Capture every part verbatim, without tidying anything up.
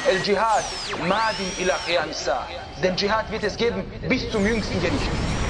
El-Jihad madin ila qiyam as-sa'a. Den Dschihad wird es geben bis zum jüngsten Gericht.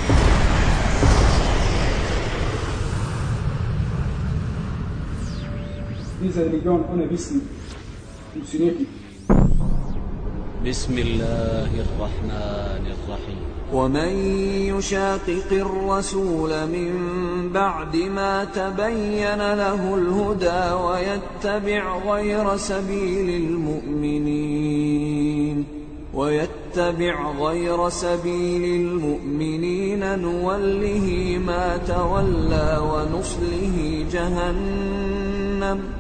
Diese Religion ohne Wissen funktioniert nicht. بسم الله الرحمن الرحيم ومن يشاقق الرسول من بعد ما تبين له الهدى ويتبع غير سبيل المؤمنين ويتبع غير سبيل المؤمنين نوله ما تولى ونصله جهنم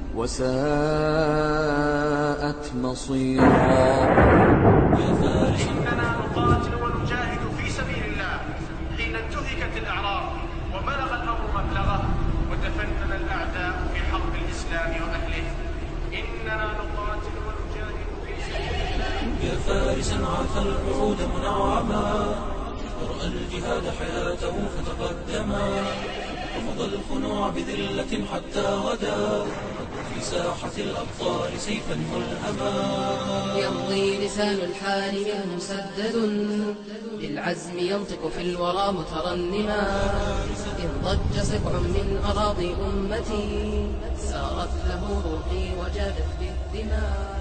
وساءت مصيرا. إننا نقاتل ونجاهد في سبيل الله حين انتهكت الأعراض وبلغ الأمر مبلغه وتفنن الأعداء في حرب الإسلام وأهله. إننا نقاتل ونجاهد في سبيل الله. يا فارسا عاف الوعود منعما ورأى الجهاد حياته فتقدما وفضى الخنوع بذلة حتى غدا في ساحة الأبطال سيفا ملهما. يمضي لسان الحال منه مسدد بالعزم ينطق في الورى مترنما. إن ضج سبع من أراضي أمتي سارت له روحي وجادت بالدماء.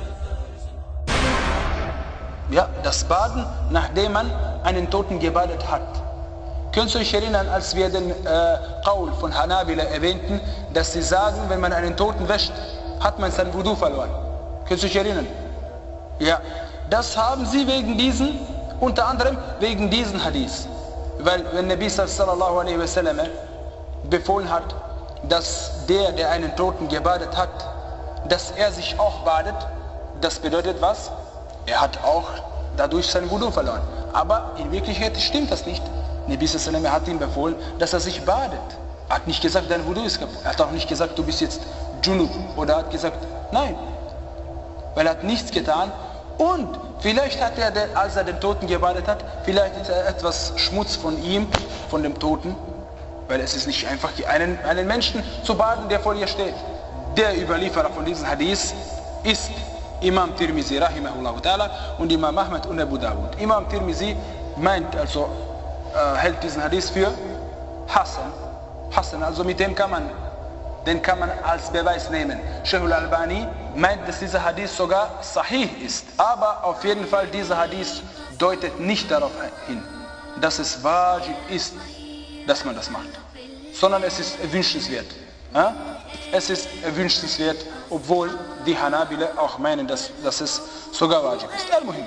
Ja, das Baden, nachdem man einen Toten gebadet hat. Könnt ihr euch erinnern, als wir den äh, Qaul von Hanabila erwähnten, dass sie sagen, wenn man einen Toten wäscht, hat man sein Wudu verloren. Könnt ihr euch erinnern? Ja, das haben sie wegen diesen, unter anderem wegen diesen Hadith. Weil wenn Nabi sallallahu alaihi wasallam befohlen hat, dass der, der einen Toten gebadet hat, dass er sich auch badet, das bedeutet was? Er hat auch dadurch sein Wudu verloren. Aber in Wirklichkeit stimmt das nicht. Nabi sallallahu alaihi wasallam hat ihm befohlen, dass er sich badet. Er hat nicht gesagt, dein Wudu ist kaputt. Er hat auch nicht gesagt, du bist jetzt Junub. Oder er hat gesagt, nein. Weil er hat nichts getan. Und vielleicht hat er, als er den Toten gebadet hat, vielleicht ist er etwas Schmutz von ihm, von dem Toten. Weil es ist nicht einfach, einen, einen Menschen zu baden, der vor dir steht. Der Überlieferer von diesem Hadith ist Imam Tirmizi rahimahullah ta'ala und Imam Ahmad und Abu Dawud. Imam Tirmizi meint also, äh, hält diesen Hadith für Hassan. Hassan, also mit dem kann man, den kann man als Beweis nehmen. Sheikh al-Albani meint, dass dieser Hadith sogar sahih ist. Aber auf jeden Fall, dieser Hadith deutet nicht darauf hin, dass es wajib ist, dass man das macht. Sondern es ist wünschenswert. Ja? Es ist wünschenswert, obwohl die Hanabila auch meinen, dass, dass es sogar wajib ist. Al-Muhim.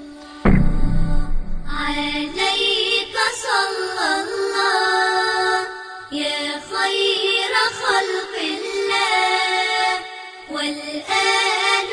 عليك صلى الله يا خير خلق الله والآل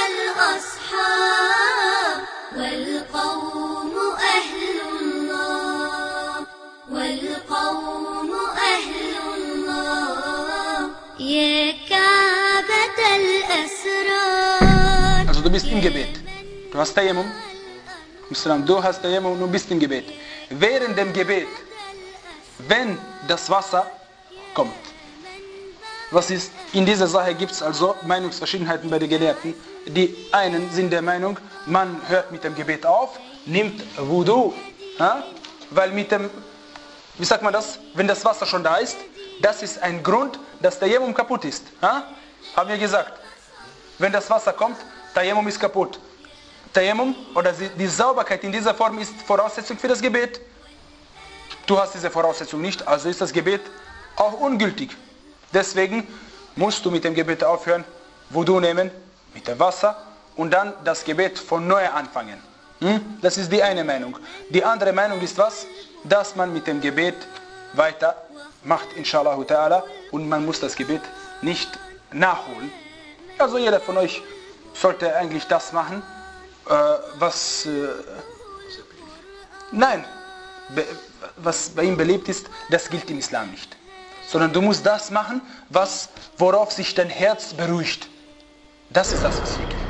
والأصحاب والقوم أهل الله والقوم أهل الله يا كعبة الأسرار. Also du bist im Gebet. Du hast Tayammum. Du hast Tayammum und du bist im Gebet. Während dem Gebet, wenn das Wasser kommt. Was ist? In dieser Sache gibt es also Meinungsverschiedenheiten bei den Gelehrten. Die einen sind der Meinung, man hört mit dem Gebet auf, nimmt Wudu, ja? Weil mit dem, wie sagt man das, wenn das Wasser schon da ist, das ist ein Grund, dass Tayammum kaputt ist. Ja? Haben wir gesagt, wenn das Wasser kommt, Tayammum ist kaputt. Tayammum oder die Sauberkeit in dieser Form ist Voraussetzung für das Gebet. Du hast diese Voraussetzung nicht, also ist das Gebet auch ungültig. Deswegen musst du mit dem Gebet aufhören, Wudu nehmen, mit dem Wasser und dann das Gebet von neu anfangen. Hm? Das ist die eine Meinung. Die andere Meinung ist was? Dass man mit dem Gebet weiter macht, inshallah ta'ala, und man muss das Gebet nicht nachholen. Also jeder von euch sollte eigentlich das machen, äh, was äh, nein, be, was bei ihm beliebt ist, das gilt im Islam nicht. Sondern du musst das machen, was, worauf sich dein Herz beruhigt. Das ist das, was hier gilt.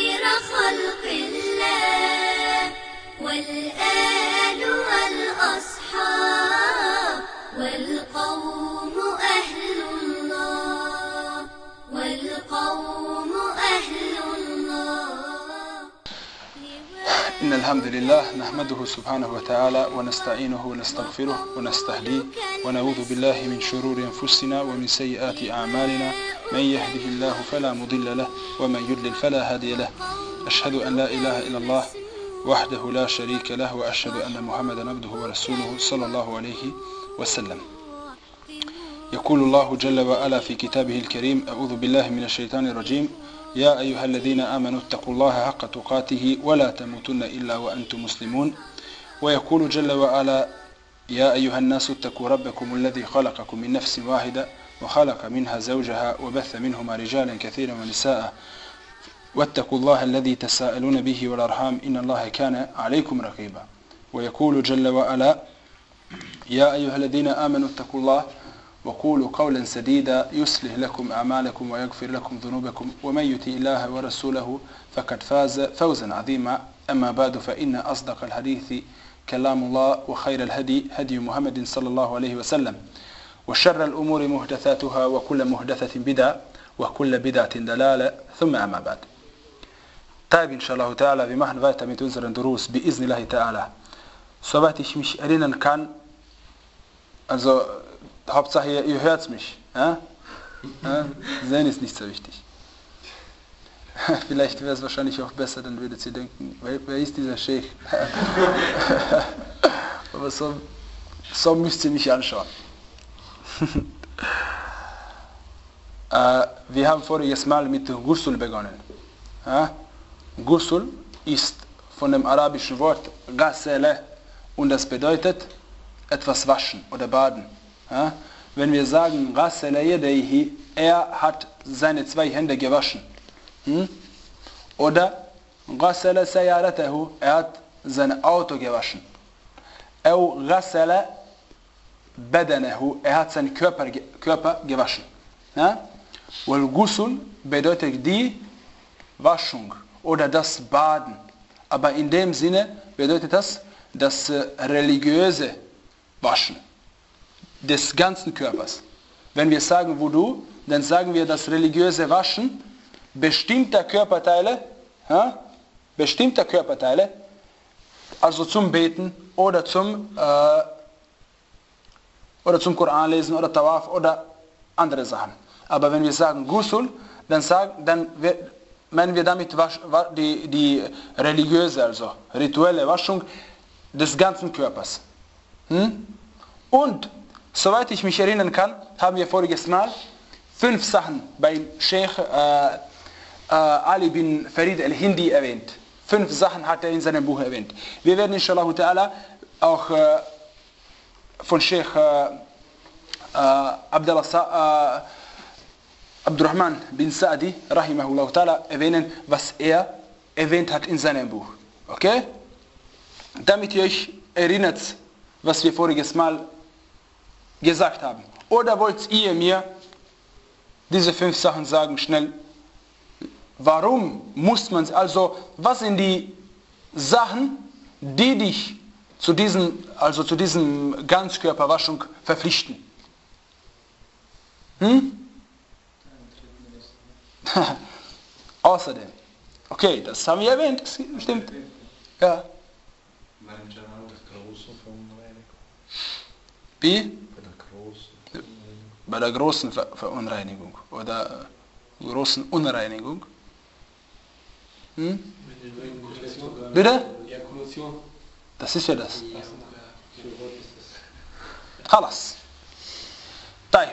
والآل والأصحاب إن الحمد لله نحمده سبحانه وتعالى ونستعينه ونستغفره ونستهديه ونعوذ بالله من شرور أنفسنا ومن سيئات أعمالنا من يهده الله فلا مضل له ومن يضلل فلا هادي له أشهد أن لا إله إلا الله وحده لا شريك له وأشهد أن محمدا عبده ورسوله صلى الله عليه وسلم. يقول الله جل وعلا في كتابه الكريم: أعوذ بالله من الشيطان الرجيم. يا أيها الذين آمنوا اتقوا الله حق تقاته ولا تموتن إلا وأنتم مسلمون. ويقول جل وعلا: يا أيها الناس اتقوا ربكم الذي خلقكم من نفس واحدة وخلق منها زوجها وبث منهما رجالا كثيرا ونساء واتقوا الله الذي تساءلون به والأرحام إن الله كان عليكم رقيبا. ويقول جل وعلا: يا أيها الذين آمنوا اتقوا الله وقولوا قولا سديدا يصلح لكم أعمالكم ويغفر لكم ذنوبكم ومن يطع الله ورسوله فقد فاز فوزا عظيما. أما بعد فإن أصدق الحديث كلام الله وخير الهدي هدي محمد صلى الله عليه وسلم وشر الأمور محدثاتها وكل محدثة بدعة وكل بدعة دلالة ثم أما بعد. طيب إن شاء الله تعالى wir machen weiter mit unseren Durus بإذن الله تعالى. Soweit ich mich erinnern kann, also Hauptsache, ihr, ihr hört mich. Ja? Ja? Sehen ist nicht so wichtig. Vielleicht wäre es wahrscheinlich auch besser, dann würdet ihr denken, wer, wer ist dieser Sheikh? Aber so, so müsst ihr mich anschauen. äh, wir haben voriges Mal mit Ghusl begonnen. Ja? Ghusl ist von dem arabischen Wort Ghasele und das bedeutet etwas waschen oder baden. Ja, wenn wir sagen, er hat seine zwei Hände gewaschen. Hm? Oder er hat sein Auto gewaschen. Er hat seinen Körper, Körper gewaschen. Ja? Weil Ghusl bedeutet die Waschung oder das Baden. Aber in dem Sinne bedeutet das das religiöse Waschen des ganzen Körpers. Wenn wir sagen Wudu, dann sagen wir das religiöse Waschen bestimmter Körperteile, ja, bestimmter Körperteile, also zum Beten oder zum äh, oder zum Koran lesen oder Tawaf oder andere Sachen. Aber wenn wir sagen Ghusl, dann sagen, dann meinen wir damit wasch, die, die religiöse, also rituelle Waschung des ganzen Körpers. Hm? Und soweit ich mich erinnern kann, haben wir voriges Mal fünf Sachen beim Sheikh äh, äh, Ali bin Farid al-Hindi erwähnt. Fünf Sachen hat er in seinem Buch erwähnt. Wir werden inshallah ta'ala auch äh, von Sheikh äh, äh, Abdullah Sa äh, Abdurrahman bin Sa'di rahimahullah ta'ala erwähnen, was er erwähnt hat in seinem Buch. Okay? Damit ihr euch erinnert, was wir voriges Mal gesagt haben. Oder wollt ihr mir diese fünf Sachen sagen, schnell? Warum muss man, also was sind die Sachen, die dich zu diesem, also zu diesem Ganzkörperwaschung verpflichten? Hm? Außerdem. Okay, das haben wir erwähnt, das stimmt. Ja. Wie? Bei der großen Verunreinigung oder großen Unreinigung. Hm? Bitte? Das ist ja das. Halas. Taib.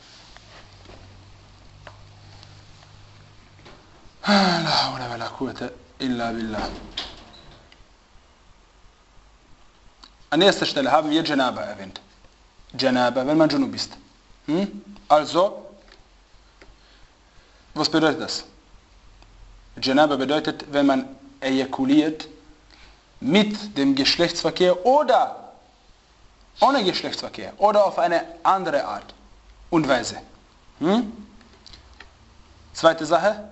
La hawla wa la quwwata illa billah. An erster Stelle haben wir Janaba erwähnt. Janaba, wenn man Junub ist. Hm? Also, was bedeutet das? Janaba bedeutet, wenn man ejakuliert mit dem Geschlechtsverkehr oder ohne Geschlechtsverkehr oder auf eine andere Art und Weise. Hm? Zweite Sache,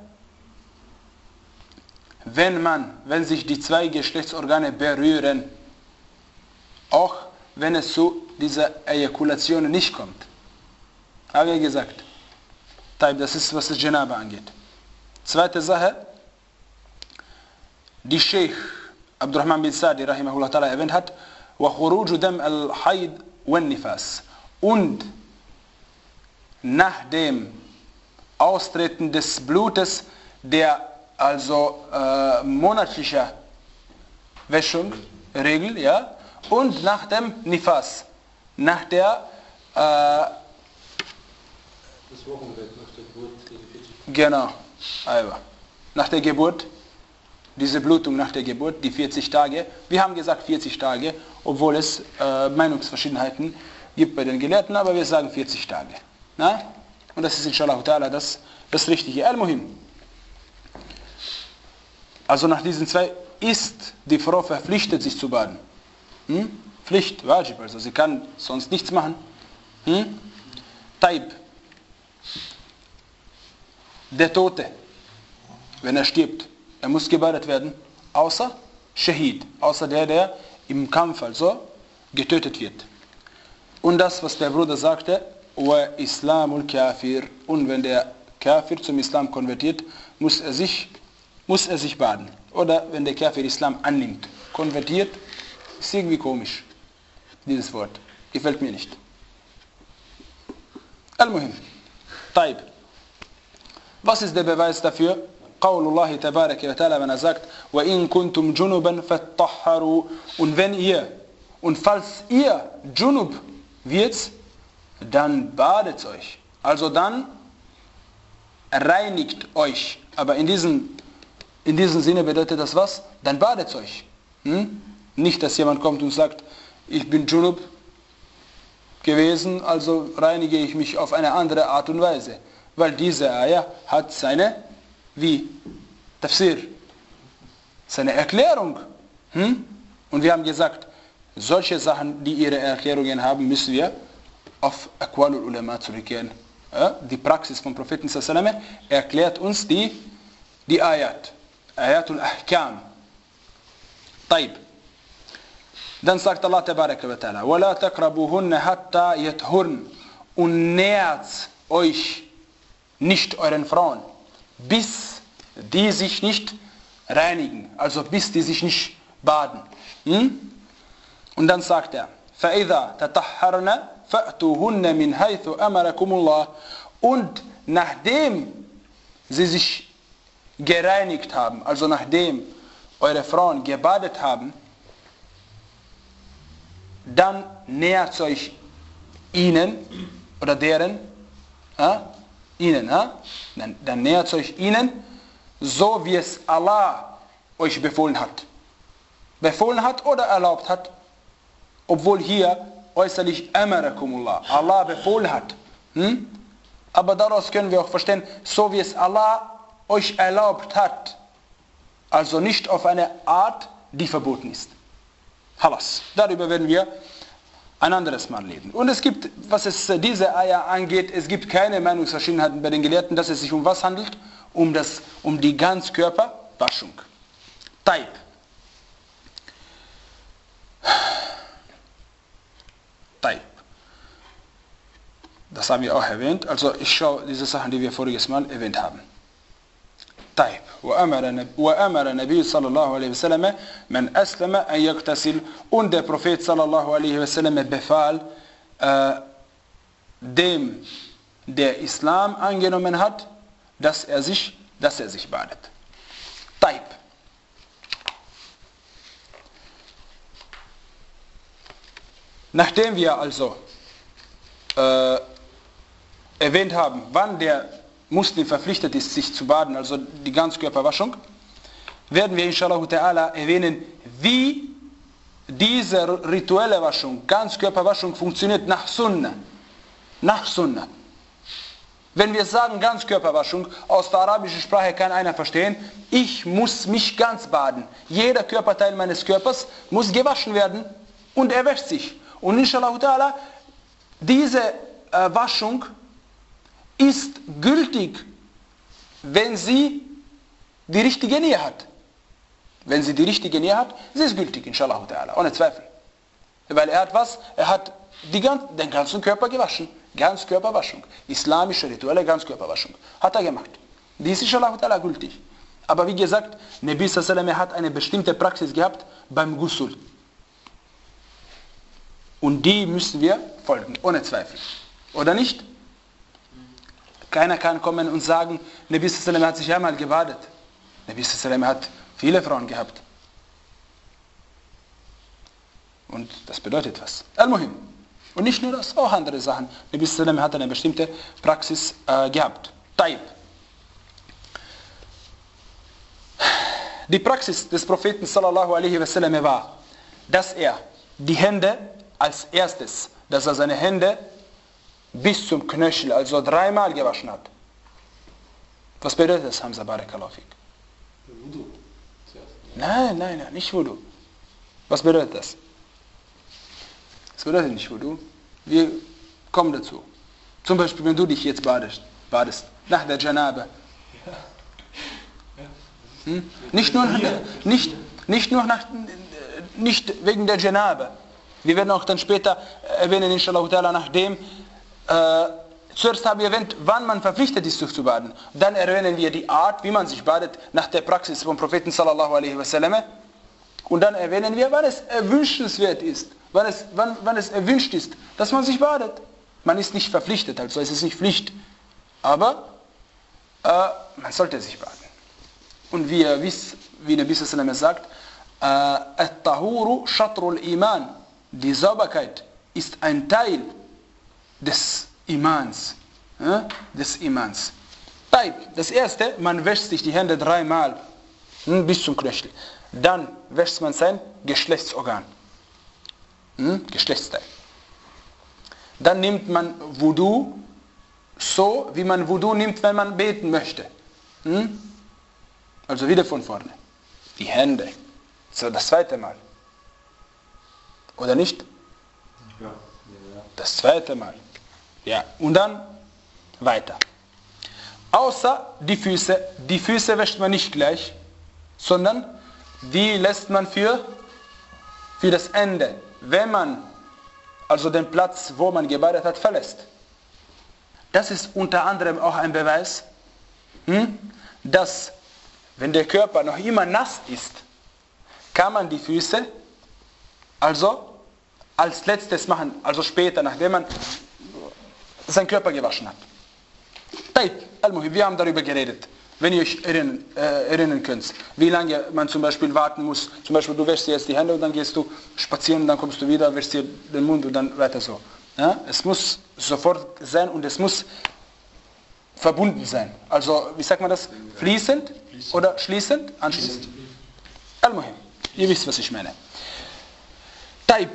wenn man, wenn sich die zwei Geschlechtsorgane berühren, auch wenn es zu dieser Ejakulation nicht kommt. Habe ich gesagt. Das ist, was das Janaba angeht. Zweite Sache, die Sheikh Abdurrahman bin Sa'di rahimahullah ta'ala erwähnt hat, وَخُرُوجُ دَمْ الْحَيْض وَالنِّفَاسِ, und nach dem Austreten des Blutes, der also äh, monatlicher Wäschung, Regel, ja, und nach dem Nifas, nach der äh, das Wochenbett nach der Geburt, die vierzig Tage. Genau, also, nach der Geburt, diese Blutung nach der Geburt, die vierzig Tage, wir haben gesagt vierzig Tage, obwohl es äh, Meinungsverschiedenheiten gibt bei den Gelehrten, aber wir sagen vierzig Tage. Na? Und das ist inshallah ta'ala das, das Richtige. Al-Muhim. Also nach diesen zwei ist die Frau verpflichtet, sich zu baden. Hm? Pflicht, Wajib, also sie kann sonst nichts machen. Hm? Taib. Der Tote, wenn er stirbt, er muss gebadet werden, außer Shahid, außer der, der im Kampf also getötet wird. Und das, was der Bruder sagte, wa Islamul Kafir, und wenn der Kafir zum Islam konvertiert, muss er sich, muss er sich baden. Oder wenn der Kafir Islam annimmt, konvertiert, ist irgendwie komisch, dieses Wort. Gefällt mir nicht. Al-Muhim. Taib. Was ist der Beweis dafür? Qaulullahi tabaraka wa ta'ala, wenn er sagt, وَإِن كُنْتُمْ جُنُبًا فَاتَّحَّرُوا, und wenn ihr, und falls ihr Junub wird, dann badet euch. Also dann reinigt euch. Aber in diesem, in diesem Sinne bedeutet das was? Dann badet euch. Hm? Nicht, dass jemand kommt und sagt, ich bin Junub gewesen, also reinige ich mich auf eine andere Art und Weise. Weil diese Ayah hat seine, wie? Tafsir. Seine Erklärung. Hm? Und wir haben gesagt, solche Sachen, die ihre Erklärungen haben, müssen wir auf Aqwalul Ulama zurückkehren. Ja? Die Praxis vom Propheten sallallahu alaihi wasallam erklärt uns die, die Ayat. Ayatul Ahkam. Taib. Dann sagt Allah tabaraka wa ta'ala, وَلَا تَقْرَبُوهُنَّ حَتَّى يَطْهُرْنَ, und nähert euch nicht euren Frauen, bis die sich nicht reinigen, also bis die sich nicht baden. Hm? Und dann sagt er, فَإِذَا تَطَهَّرْنَ فَأْتُوهُنَّ مِنْ حَيْثُ أَمَرَكُمُ اللَّهُ, und nachdem sie sich gereinigt haben, also nachdem eure Frauen gebadet haben, dann nähert euch ihnen oder deren, äh, ihnen, äh, dann, dann nähert euch ihnen, so wie es Allah euch befohlen hat. Befohlen hat oder erlaubt hat, obwohl hier äußerlich amarakumullah, Allah befohlen hat. Hm? Aber daraus können wir auch verstehen, so wie es Allah euch erlaubt hat, also nicht auf eine Art, die verboten ist. Halas. Darüber werden wir ein anderes Mal reden. Und es gibt, was es diese Eier angeht, es gibt keine Meinungsverschiedenheiten bei den Gelehrten, dass es sich um was handelt, um, das, um die Ganzkörperwaschung. Taib. Taib. Das haben wir auch erwähnt. Also ich schaue diese Sachen, die wir voriges Mal erwähnt haben. طيب وأمر وأمر النبي صلى الله عليه وسلم من أسلم أن يغتسل, und der Prophet sallallahu alaihi wasallam befahl äh, dem, der Islam angenommen hat, dass er sich, dass er sich badet. Taib. Nachdem wir also äh, erwähnt haben, wann der Muslim verpflichtet ist, sich zu baden, also die Ganzkörperwaschung, werden wir inshallah ta'ala erwähnen, wie diese rituelle Waschung, Ganzkörperwaschung funktioniert nach Sunnah. Nach Sunnah. Wenn wir sagen Ganzkörperwaschung, aus der arabischen Sprache kann einer verstehen, ich muss mich ganz baden. Jeder Körperteil meines Körpers muss gewaschen werden und er wäscht sich. Und inshallah ta'ala, diese äh, Waschung ist gültig, wenn sie die richtige Nähe hat. Wenn sie die richtige Nähe hat, sie ist gültig, inshallah ta'ala, ohne Zweifel. Weil er hat was? Er hat die, den ganzen Körper gewaschen. Ganzkörperwaschung. Islamische, rituelle Ganzkörperwaschung. Hat er gemacht. Die ist inshallah ta'ala gültig. Aber wie gesagt, Nabi sallallahu alaihi wasallam hat eine bestimmte Praxis gehabt beim Ghusl. Und die müssen wir folgen, ohne Zweifel. Oder nicht? Keiner kann kommen und sagen, Nabi sallallahu alaihi wasallam hat sich einmal gebadet. Nabi sallallahu alaihi wasallam hat viele Frauen gehabt. Und das bedeutet was. Al-Muhim. Und nicht nur das, auch andere Sachen. Nabi sallallahu alaihi wasallam hat eine bestimmte Praxis äh, gehabt. Taib. Die Praxis des Propheten sallallahu alaihi wasallam war, dass er die Hände als erstes, dass er seine Hände bis zum Knöchel, also dreimal gewaschen hat. Was bedeutet das, Hamza Barakallahu fik? Wudu. Nein, nein, nein, nicht Wudu. Was bedeutet das? Das bedeutet nicht Wudu. Wir kommen dazu. Zum Beispiel, wenn du dich jetzt badest, badest nach der Janaba. Hm? Nicht nur, nicht, nicht nur nach, nicht wegen der Janaba. Wir werden auch dann später erwähnen, inshallah ta'ala, nachdem, äh, zuerst haben wir erwähnt, wann man verpflichtet ist, sich zu baden. Dann erwähnen wir die Art, wie man sich badet, nach der Praxis vom Propheten sallallahu alaihi wasallam. Und dann erwähnen wir, wann es erwünschenswert ist, wann es, wann, wann es erwünscht ist, dass man sich badet. Man ist nicht verpflichtet, also es ist nicht Pflicht. Aber äh, man sollte sich baden. Und wie ihr wisst, wie Nabi sallallahu alaihi wasallam sagt, At-Tahuru Shatrul Iman. Die Sauberkeit ist ein Teil des Imans. Ja, des Imans. Das erste, man wäscht sich die Hände dreimal hm, bis zum Knöchel. Dann wäscht man sein Geschlechtsorgan. Hm, Geschlechtsteil. Dann nimmt man Wudu so, wie man Wudu nimmt, wenn man beten möchte. Hm? Also wieder von vorne. Die Hände. So, das zweite Mal. Oder nicht? Ja. Das zweite Mal. Ja. Und dann weiter. Außer die Füße. Die Füße wäscht man nicht gleich, sondern die lässt man für, für das Ende. Wenn man also den Platz, wo man gebadet hat, verlässt. Das ist unter anderem auch ein Beweis, hm, dass wenn der Körper noch immer nass ist, kann man die Füße also als letztes machen, also später, nachdem man seinen Körper gewaschen hat. Wir haben darüber geredet, wenn ihr euch erinnern, äh, erinnern könnt, wie lange man zum Beispiel warten muss. Zum Beispiel, du wäschst dir jetzt die Hände und dann gehst du spazieren und dann kommst du wieder, wäschst dir den Mund und dann weiter so. Ja? Es muss sofort sein und es muss verbunden sein. Also, wie sagt man das? Fließend oder schließend? Anschließend. Al-Muhim. Ihr wisst, was ich meine. Taib.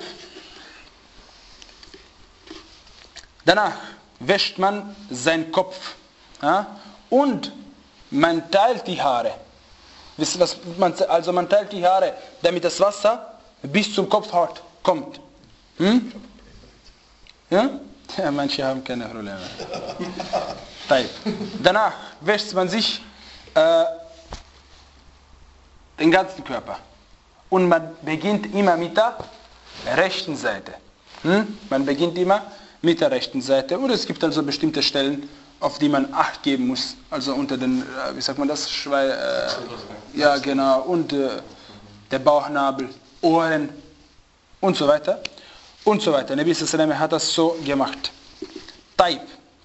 Danach wäscht man seinen Kopf. Ja? Und man teilt die Haare. Wisst ihr, was man, also man teilt die Haare, damit das Wasser bis zum Kopfhaut kommt. Hm? Ja? Ja, manche haben keine Probleme. Taib. Danach wäscht man sich äh, den ganzen Körper. Und man beginnt immer mit der rechten Seite. Hm? Man beginnt immer mit der rechten Seite. Und es gibt also bestimmte Stellen, auf die man Acht geben muss. Also unter den, wie sagt man das? Schwei, äh, ja, genau. Und äh, der Bauchnabel, Ohren und so weiter. Und so weiter. Nabi sallallahu alaihi wasallam hat das so gemacht. Taib.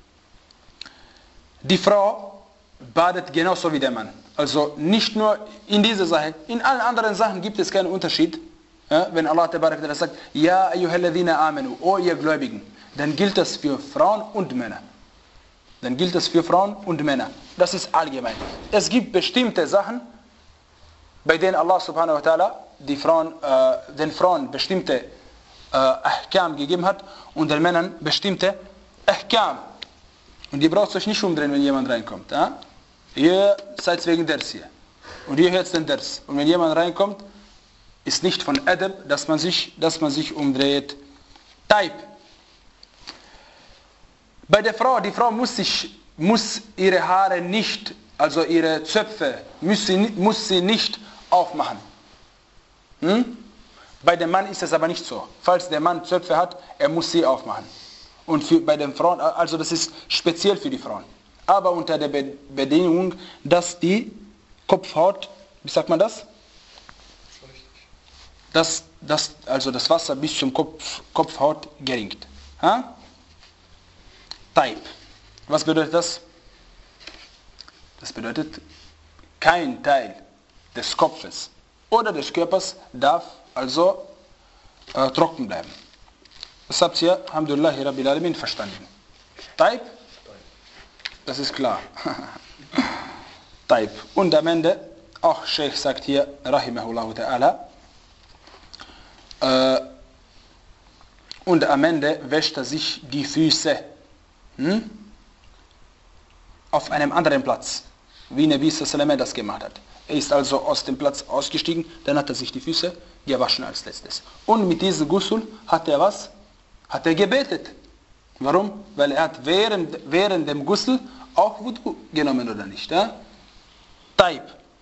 Die Frau badet genauso wie der Mann. Also nicht nur in dieser Sache, in allen anderen Sachen gibt es keinen Unterschied. Ja, wenn Allah sagt, Ja ayyuhalladhina amanu, o ihr Gläubigen, dann gilt das für Frauen und Männer. Dann gilt das für Frauen und Männer. Das ist allgemein. Es gibt bestimmte Sachen, bei denen Allah subhanahu wa ta'ala die Frauen, äh, den Frauen bestimmte äh, Ahkam gegeben hat und den Männern bestimmte Ahkam. Und ihr braucht euch nicht umdrehen, wenn jemand reinkommt. Ja? Ihr seid wegen Ders hier. Und ihr hört den Ders. Und wenn jemand reinkommt, ist nicht von Adab, dass man sich, dass man sich umdreht. Taib. Bei der Frau, die Frau muss, sich, muss ihre Haare nicht, also ihre Zöpfe, muss sie, muss sie nicht aufmachen. Hm? Bei dem Mann ist es aber nicht so. Falls der Mann Zöpfe hat, er muss sie aufmachen. Und für, bei den Frauen, also das ist speziell für die Frauen. Aber unter der Be- Bedingung, dass die Kopfhaut, wie sagt man das? Das, das, also das Wasser bis zum Kopf, Kopfhaut geringt. Ha? Taib. Was bedeutet das? Das bedeutet, kein Teil des Kopfes oder des Körpers darf also äh, trocken bleiben. Das habt ihr, Alhamdulillah, Rabbil Alamin, verstanden. Taib? Das ist klar. Taib. Und am Ende, auch Sheikh sagt hier, Rahimahullah ta'ala, äh, und am Ende wäscht er sich die Füße. Hm? Auf einem anderen Platz, wie Nabi sallallahu alaihi wasallam das gemacht hat. Er ist also aus dem Platz ausgestiegen, dann hat er sich die Füße gewaschen als letztes. Und mit diesem Ghusl hat er was? Hat er gebetet. Warum? Weil er hat während, während dem Ghusl auch Wudu genommen, oder nicht? Ja? Taib.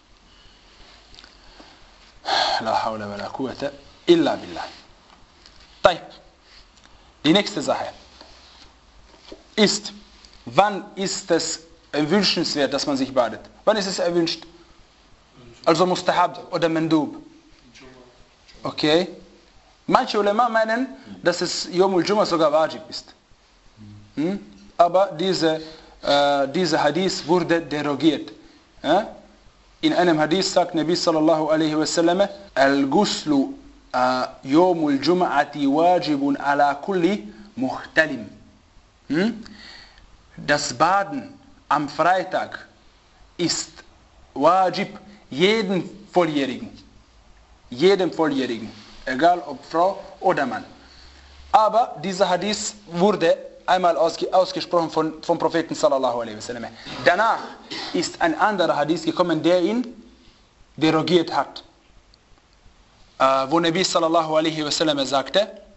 La hawla wa la quwwata illa billah. Taib. Die nächste Sache ist, wann ist es wünschenswert, dass man sich badet? Wann ist es erwünscht? Also Mustahab oder Mandub? Okay. Manche Ulema meinen, dass es Yom al-Jum'ah sogar Wajib ist. Hm? Aber diese, äh, dieser Hadith wurde derogiert. Ja? In einem Hadith sagt Nabi sallallahu alaihi wasallam, Al-Ghuslu Yom al-Jum'ati wajibun ala kulli muhtalim. Hm? Das Baden am Freitag ist Wajib jedem Volljährigen. Jedem Volljährigen. Egal ob Frau oder Mann. Aber dieser Hadith wurde einmal ausge, ausgesprochen von, vom Propheten sallallahu alaihi wasallam. Danach ist ein anderer Hadith gekommen, der ihn derogiert hat. Äh, wo Nabi sallallahu alaihi wasallam sagte,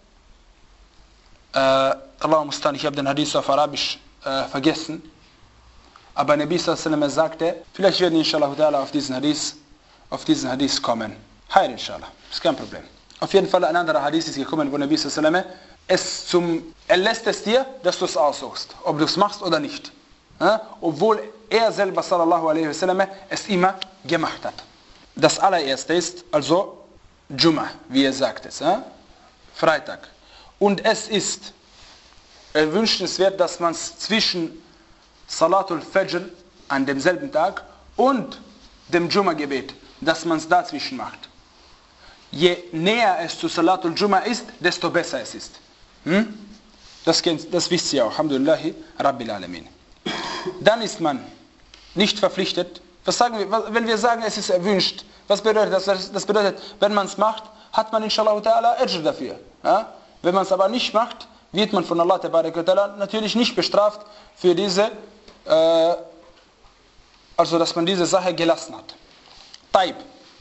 äh, Allah mustan, ich habe den Hadith auf Arabisch äh, vergessen, aber Nabi sallallahu alaihi wasallam sagte, vielleicht werden inshallah auf diesen Hadith, auf diesen Hadith kommen. Heil inshallah, ist kein Problem. Auf jeden Fall ein anderer Hadith ist gekommen, wo Nabi sallallahu alaihi wasallam es zum, er lässt es dir, dass du es aussuchst, ob du es machst oder nicht. Ja? Obwohl er selber sallallahu alaihi wasallam es immer gemacht hat. Das allererste ist also Jum'ah, wie er sagt es, ja? Freitag. Und es ist wünschenswert, dass man es zwischen Salatul Fajr an demselben Tag und dem Jum'ah-Gebet, dass man es dazwischen macht. Je näher es zu Salatul Jum'ah ist, desto besser es ist. Hm? Das, das wisst ihr auch. Alhamdulillahi Rabbil Alamin. Dann ist man nicht verpflichtet. Was sagen wir, wenn wir sagen, es ist erwünscht, was bedeutet das? Das bedeutet, wenn man es macht, hat man inshallah ta'ala Ajr dafür. Ja? Wenn man es aber nicht macht, wird man von Allah ta'ala natürlich nicht bestraft für diese, äh, also dass man diese Sache gelassen hat. Taib.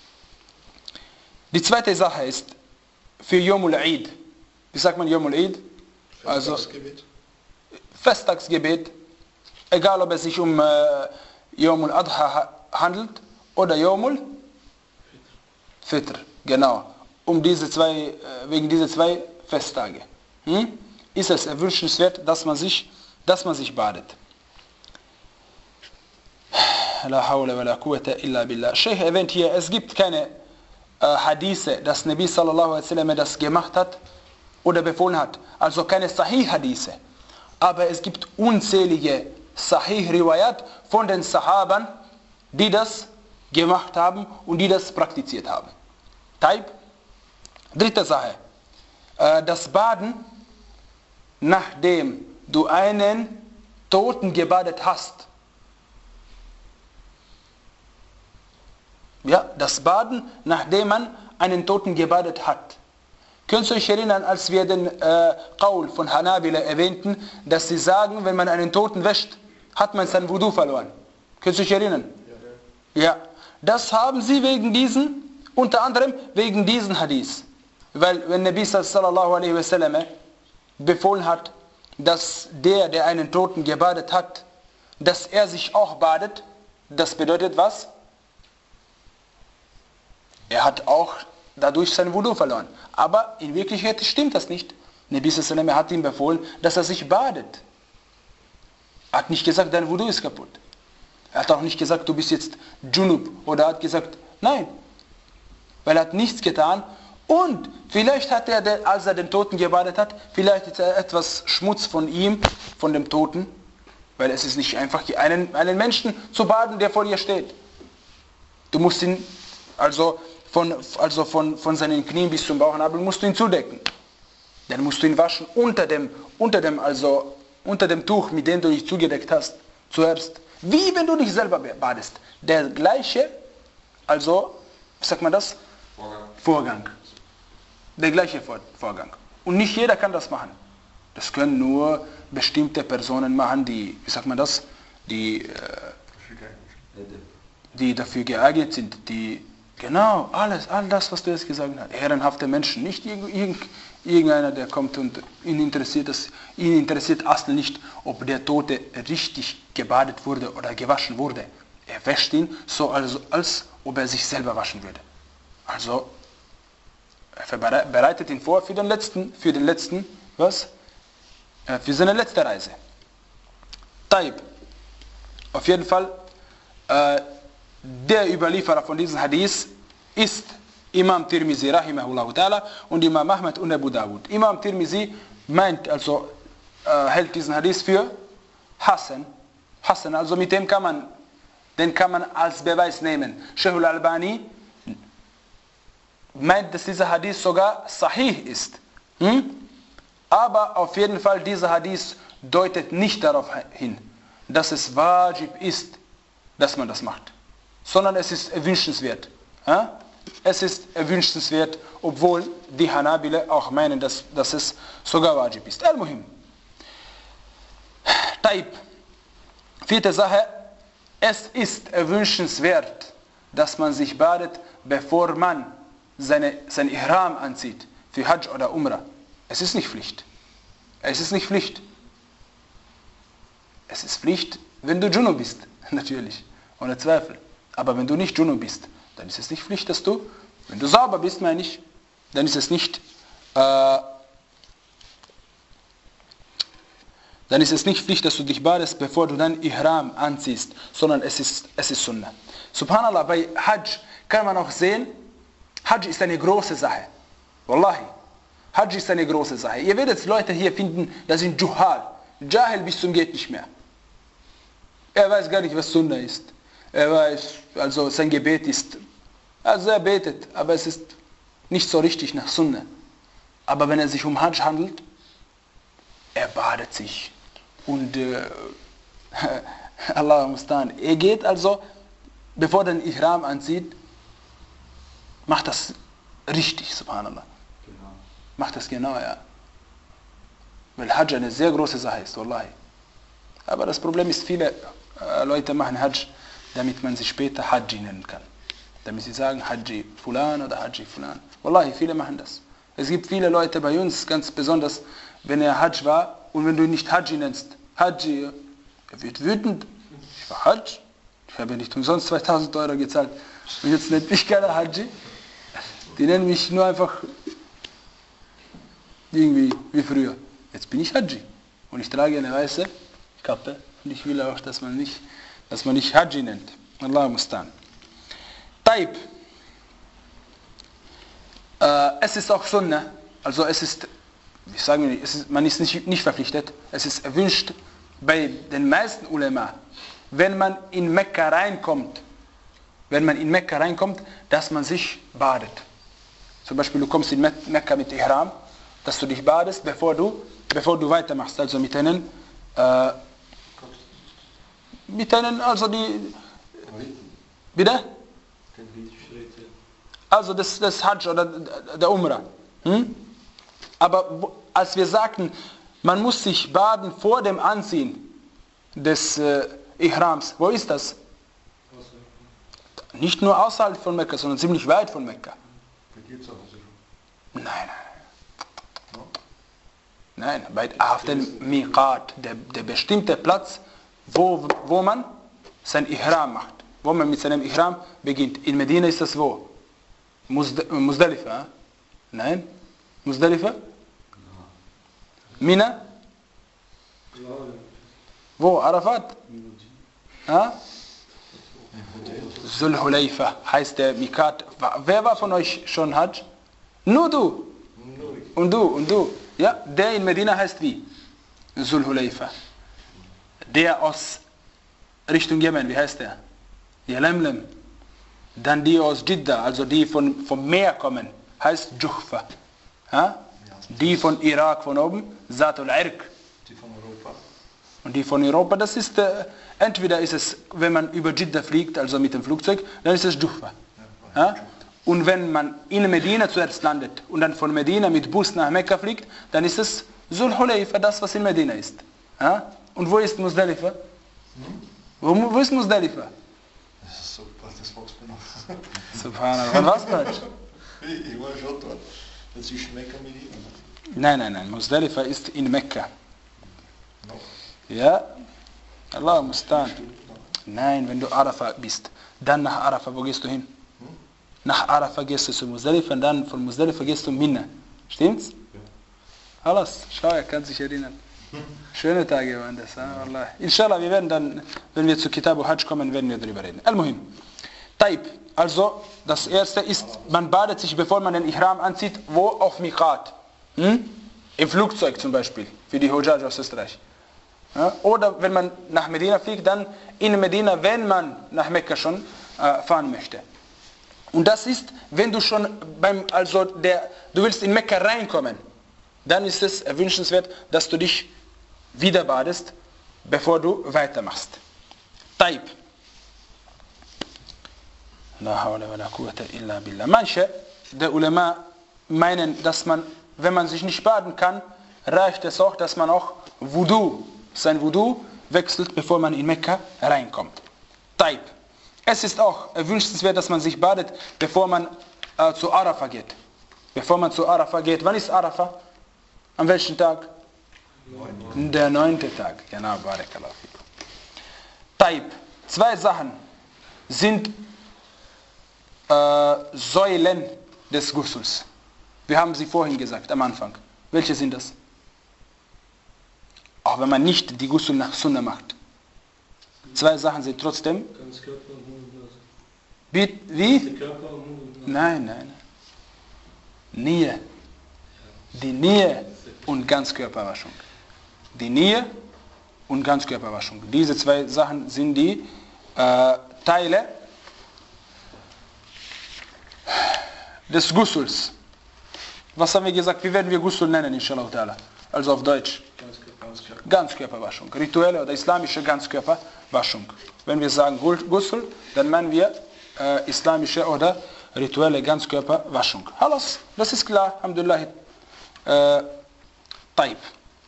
Die zweite Sache ist für Yomul Eid. Wie sagt man Yomul Eid? Also Festtagsgebet. Festtagsgebet. Egal ob es sich um äh, Yomul Adha handelt oder Yomul Fitr. Genau. Um diese zwei, äh, wegen dieser zwei Festtage. Hm? Ist es erwünschenswert, dass man sich, dass man sich badet. La hawla wa la quwwata illa billah. Sheikh erwähnt hier, es gibt keine Hadithe, dass Nabi sallallahu alaihi wasallam das gemacht hat oder befohlen hat. Also keine Sahih-Hadithe. Aber es gibt unzählige Sahih-Riwayat von den Sahabern, die das gemacht haben und die das praktiziert haben. Taib. Dritte Sache. Das Baden, nachdem du einen Toten gebadet hast. Ja, das Baden, nachdem man einen Toten gebadet hat. Könnt ihr euch erinnern, als wir den äh, Qaul von Hanabila erwähnten, dass sie sagen, wenn man einen Toten wäscht, hat man sein Wudu verloren. Könnt ihr euch erinnern? Ja, ja. Das haben sie wegen diesen, unter anderem wegen diesen Hadith. Weil wenn Nabi sallallahu alaihi wasallam befohlen hat, dass der, der einen Toten gebadet hat, dass er sich auch badet, das bedeutet was? Er hat auch dadurch sein Wudu verloren. Aber in Wirklichkeit stimmt das nicht. Nabi sallallahu alaihi wasallam hat ihm befohlen, dass er sich badet. Er hat nicht gesagt, dein Wudu ist kaputt. Er hat auch nicht gesagt, du bist jetzt Junub. Oder er hat gesagt, nein. Weil er hat nichts getan. Und vielleicht hat er, als er den Toten gebadet hat, vielleicht ist er etwas Schmutz von ihm, von dem Toten. Weil es ist nicht einfach, einen, einen Menschen zu baden, der vor dir steht. Du musst ihn, also von, also von, von seinen Knien bis zum Bauchnabel, musst du ihn zudecken. Dann musst du ihn waschen unter dem, unter dem, also unter dem Tuch, mit dem du dich zugedeckt hast. Zuerst. Wie wenn du dich selber badest. Der gleiche, also, wie sagt man das? Vorgang. Vorgang. Der gleiche Vorgang. Und nicht jeder kann das machen. Das können nur bestimmte Personen machen, die, wie sagt man das? Die, äh, die dafür geeignet sind, die, genau, alles, all das, was du jetzt gesagt hast, ehrenhafte Menschen, nicht irgendeiner, der kommt und ihn interessiert das, ihn interessiert erstmal nicht, ob der Tote richtig gebadet wurde oder gewaschen wurde. Er wäscht ihn so, als, als ob er sich selber waschen würde. Also, er bereitet ihn vor für den letzten, für den letzten, was? Für seine letzte Reise. Taib. Auf jeden Fall, äh, der Überlieferer von diesem Hadith ist Imam Tirmizi rahimahullah ta'ala und Imam Ahmad und Abu Dawud. Imam Tirmizi meint, also äh, hält diesen Hadith für Hasan. Hasan, also mit dem kann man, den kann man als Beweis nehmen. Sheikh al-Albani meint, dass dieser Hadith sogar sahih ist. Hm? Aber auf jeden Fall, dieser Hadith deutet nicht darauf hin, dass es wajib ist, dass man das macht. Sondern es ist erwünschenswert. Ja? Es ist erwünschenswert, obwohl die Hanabila auch meinen, dass, dass es sogar wajib ist. Al-Muhim. Taib. Vierte Sache. Es ist erwünschenswert, dass man sich badet, bevor man seine, sein Ihram anzieht. Für Hajj oder Umrah. Es ist nicht Pflicht. Es ist nicht Pflicht. Es ist Pflicht, wenn du Junub bist. Natürlich. Ohne Zweifel. Aber wenn du nicht Junub bist, dann ist es nicht Pflicht, dass du, wenn du sauber bist, meine ich, dann ist es nicht, äh, dann ist es nicht Pflicht, dass du dich badest, bevor du dein Ihram anziehst, sondern es ist, es ist Sunnah. Subhanallah, bei Hajj kann man auch sehen, Hajj ist eine große Sache. Wallahi. Hajj ist eine große Sache. Ihr werdet Leute hier finden, das sind Juhal. Jahil bis zum geht nicht mehr. Er weiß gar nicht, was Sunnah ist. Er weiß, also sein Gebet ist, also er betet, aber es ist nicht so richtig nach Sunnah. Aber wenn es sich um Hajj handelt, er badet sich. Und äh, Allah mustan. Er geht also, bevor er den Ihram anzieht, macht das richtig, subhanallah. Genau. Macht das genau, ja. Weil Hajj eine sehr große Sache ist, wallahi. Aber das Problem ist, viele äh, Leute machen Hajj, damit man sich später Hajji nennen kann. Damit sie sagen, Hajji Fulan oder Hajji Fulan. Wallahi, viele machen das. Es gibt viele Leute bei uns, ganz besonders, wenn er Hajj war und wenn du ihn nicht Hajji nennst, Hajji, er wird wütend. Ich war Hajj, ich habe nicht umsonst zweitausend Euro gezahlt. Und jetzt nennt mich keiner Hajji. Die nennen mich nur einfach irgendwie wie früher. Jetzt bin ich Hajji und ich trage eine weiße Kappe und ich will auch, dass man mich, dass man nicht Hajji nennt. Allah mustan. Taib. Äh, es ist auch Sunnah, also es ist, wie sagen wir, es ist, man ist nicht, nicht verpflichtet, es ist erwünscht bei den meisten Ulema, wenn man in Mekka reinkommt, wenn man in Mekka reinkommt, dass man sich badet. Zum Beispiel, du kommst in Mekka mit Ihram, dass du dich badest, bevor du, bevor du weitermachst, also mit denen, äh, mit denen, also die, bitte? Also das, das Hajj oder der Umrah. Hm? Aber als wir sagten, man muss sich baden vor dem Anziehen des äh, Ihrams, wo ist das? Nicht nur außerhalb von Mekka, sondern ziemlich weit von Mekka. Nein, nein. Nein, bei, auf dem Miqat, der, der bestimmte Platz, wo, wo man sein Ihram macht, wo man mit seinem Ihram beginnt. In Medina ist das wo? Muzdalifa? Nein? Muzdalifa? Mina? Wo? Arafat? Ha? Zul Hulayfa heißt der Mikat. Wer war von euch schon Hajj? Nur du. Und du, und du. Ja, der in Medina heißt wie? Zul Hulayfa. Der aus Richtung Jemen, wie heißt der? Yalamlam. Dann die aus Jeddah, also die von, vom Meer kommen, heißt Juhfa. Ja? Die von Irak von oben, Zatul Irq. Die von Europa. Und die von Europa, das ist, äh, entweder ist es, wenn man über Jeddah fliegt, also mit dem Flugzeug, dann ist es Juhfa. Ja? Und wenn man in Medina zuerst landet und dann von Medina mit Bus nach Mekka fliegt, dann ist es Zul Hulayfa, das was in Medina ist. Ja? Und wo ist Muzdalifa? Wo, wo ist Muzdalifa? Das ist so, das Volksbenutzt. Subhanallah. Wann warst du Hajj? Ich war schon dort. Das ist Mekka Medina. Nein, nein, nein. Muzdalifa ist in Mekka. Noch? Ja? Allah mustan. Nein, wenn du Arafah bist, dann nach Arafah, wo gehst du hin? Nach Arafah gehst du zu Muzdalifa und dann von Muzdalifa gehst du Minna. Stimmt's? Ja. Alles. Schau, er kann sich erinnern. Schöne Tage waren das. Allah. Inshallah, wir werden dann, wenn wir zu Kitab al-Hajj kommen, werden wir darüber reden. Al-Muhim. Taib. Also, das erste ist, man badet sich, bevor man den Ihram anzieht, wo? Auf Miqat. Hm? Im Flugzeug zum Beispiel, für die Hujjaj aus Österreich. Ja? Oder wenn man nach Medina fliegt, dann in Medina, wenn man nach Mekka schon äh, fahren möchte. Und das ist, wenn du schon beim, also der, du willst in Mekka reinkommen, dann ist es erwünschenswert, dass du dich wieder badest, bevor du weitermachst. Taib. La hawla wa la quwwata illa billah. Manche der Ulema meinen, dass man, wenn man sich nicht baden kann, reicht es auch, dass man auch Wudu, sein Wudu wechselt, bevor man in Mekka reinkommt. Taib. Es ist auch erwünschenswert, dass man sich badet, bevor man äh, zu Arafah geht. Bevor man zu Arafah geht. Wann ist Arafah? An welchem Tag? Neun. Der neunte Tag. Genau, barakallahu fikum. Taib. Zwei Sachen sind äh, Säulen des Ghusls. Wir haben sie vorhin gesagt, am Anfang. Welche sind das? Auch wenn man nicht die Ghusl nach Sunna macht. Zwei Sachen sind trotzdem. Ganz Körper und Mund und Nase. Wie? wie? Körper und Mund und Nase. Nein, nein. Niyyah. Die Niyyah und Ganzkörperwaschung. Die Niyyah und Ganzkörperwaschung. Diese zwei Sachen sind die äh, Teile des Ghusls. Was haben wir gesagt? Wie werden wir Ghusl nennen, inshallah ta'ala? Also auf Deutsch. Ganzkörper. Ganzkörperwaschung. Rituelle oder islamische Ganzkörperwaschung. Wenn wir sagen Ghusl, dann meinen wir äh, islamische oder rituelle Ganzkörperwaschung. Alles, das ist klar. Alhamdulillah. Äh, Taib.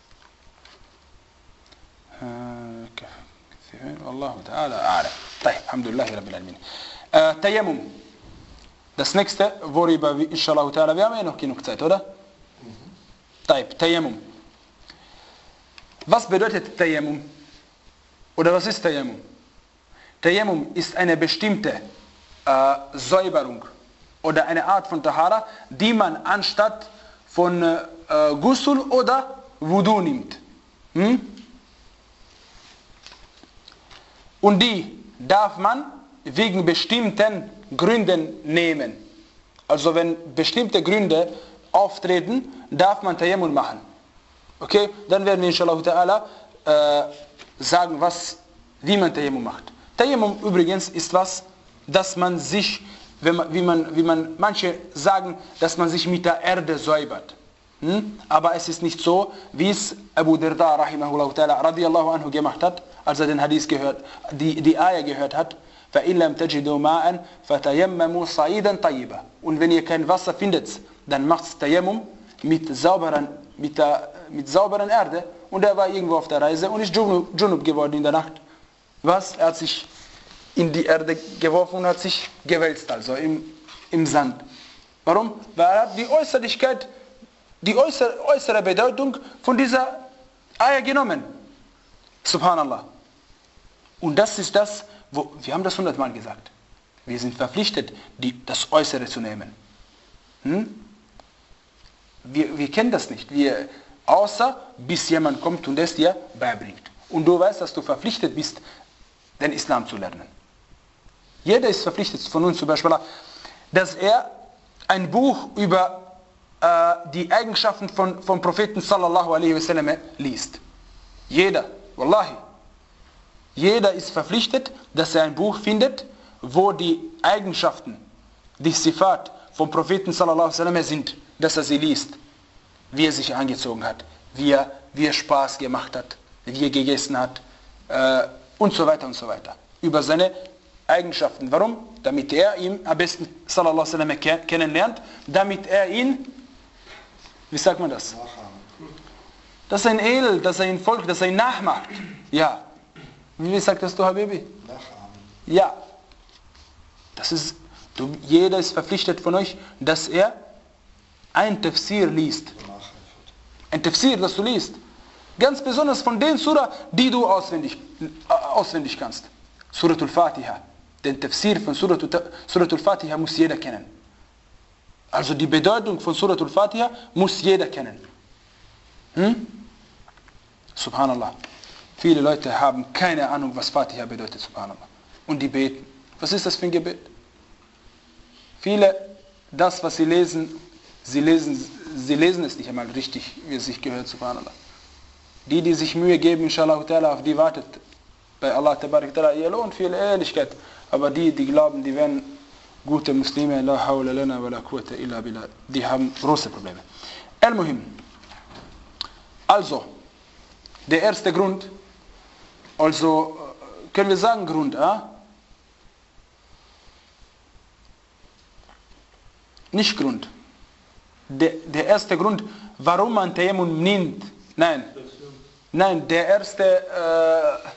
Wallahu ta'ala a'lam. Taib. Alhamdulillah Rabbil Alamin. Äh, Tayammum. Das nächste, worüber wir, inshallah ta'ala, wir haben ja noch genug Zeit, oder? Taib. Tayammum. Was bedeutet Tayammum? Oder was ist Tayammum? Tayammum ist eine bestimmte äh, Säuberung oder eine Art von Tahara, die man anstatt von äh, Ghusl oder Wudu nimmt. Hm? Und die darf man wegen bestimmten Gründen nehmen. Also wenn bestimmte Gründe auftreten, darf man Tayammum machen. Okay, dann werden wir inshallah ta'ala äh, sagen, was, wie man Tayammum macht. Tayammum übrigens ist was, dass man sich, wenn man, wie, man, wie man, manche sagen, dass man sich mit der Erde säubert. Hm? Aber es ist nicht so, wie es Abu Darda rahimahullah ta'ala radiyallahu anhu gemacht hat, als er den Hadith gehört, die, die Ayah gehört hat. فَإِنْ لَمْ تَجِدُوا مَاءً فَتَيَمَّمُوا صَعِيدًا طَيِّبًا. Und wenn ihr kein Wasser findet, dann macht Tayammum mit sauberen, mit, der, mit sauberen Erde. Und er war irgendwo auf der Reise und ist Junub, Junub geworden in der Nacht. Was? Er hat sich in die Erde geworfen und hat sich gewälzt, also im, im Sand. Warum? Weil er hat die Äußerlichkeit, die äußere, äußere Bedeutung von dieser Ayah genommen. Subhanallah. Und das ist das, wo, wir haben das hundertmal gesagt. Wir sind verpflichtet, die, das Äußere zu nehmen. Hm? Wir, wir kennen das nicht. Wir, außer bis jemand kommt und es dir beibringt. Und du weißt, dass du verpflichtet bist, den Islam zu lernen. Jeder ist verpflichtet von uns zum Beispiel, dass er ein Buch über äh, die Eigenschaften von, von Propheten sallallahu alaihi wasallam liest. Jeder, wallahi. Jeder ist verpflichtet, dass er ein Buch findet, wo die Eigenschaften, die Sifat vom Propheten sallallahu alaihi wasallam sind, dass er sie liest. Wie er sich angezogen hat, wie er, wie er Spaß gemacht hat, wie er gegessen hat äh, und so weiter und so weiter. Über seine Eigenschaften. Warum? Damit er ihn am besten sallallahu alaihi wasallam kennenlernt, damit er ihn, wie sagt man das? Dass er ihn edel, dass er ihn folgt, dass er ihn nachmacht. Ja. Wie sagt das du, Habibi? Nachahmen. Ja. Das ist, du, jeder ist verpflichtet von euch, dass er ein Tafsir liest. Ein Tafsir, das du liest. Ganz besonders von den Surah, die du auswendig, äh, auswendig kannst. Suratul Fatiha. Den Tafsir von Suratul, Suratul Fatiha muss jeder kennen. Also die Bedeutung von Suratul Fatiha muss jeder kennen. Hm? Subhanallah. Viele Leute haben keine Ahnung, was Fatiha bedeutet, subhanallah. Und die beten. Was ist das für ein Gebet? Viele, das was sie lesen, sie lesen, sie lesen es nicht einmal richtig, wie es sich gehört, subhanallah. Die, die sich Mühe geben, inshallah, auf die wartet bei Allah tabarak ta'ala ihr Lohn, viel Ehrlichkeit. Aber die, die glauben, die werden gute Muslime, la hawla lana wa la quwwata illa billah, die haben große Probleme. Al-Muhim. Also, der erste Grund, also können wir sagen Grund, äh? Nicht Grund. Der, der erste Grund, warum man Tayammum nimmt, nein, nein, der erste äh,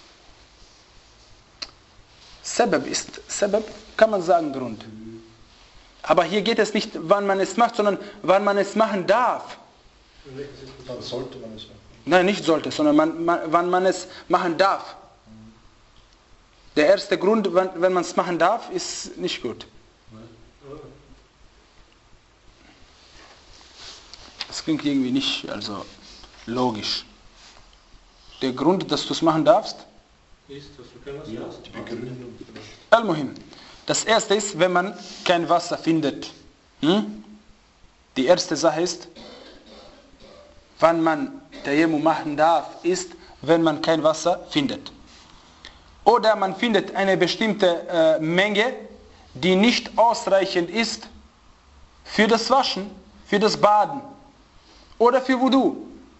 Sabab ist, Sabab kann man sagen Grund. Aber hier geht es nicht, wann man es macht, sondern wann man es machen darf. Dann sollte man es machen. Nein, nicht sollte, sondern man, man, wann man es machen darf. Der erste Grund, wann, wenn man es machen darf, ist nicht gut. Das klingt irgendwie nicht also logisch. Der Grund, dass du es machen darfst, ist, dass du kein Wasser hast. Die Begründung. Al-Muhim. Das erste ist, wenn man kein Wasser findet. Hm? Die erste Sache ist, wann man Tayammum machen darf, ist, wenn man kein Wasser findet. Oder man findet eine bestimmte äh, Menge, die nicht ausreichend ist für das Waschen, für das Baden oder für Wudu.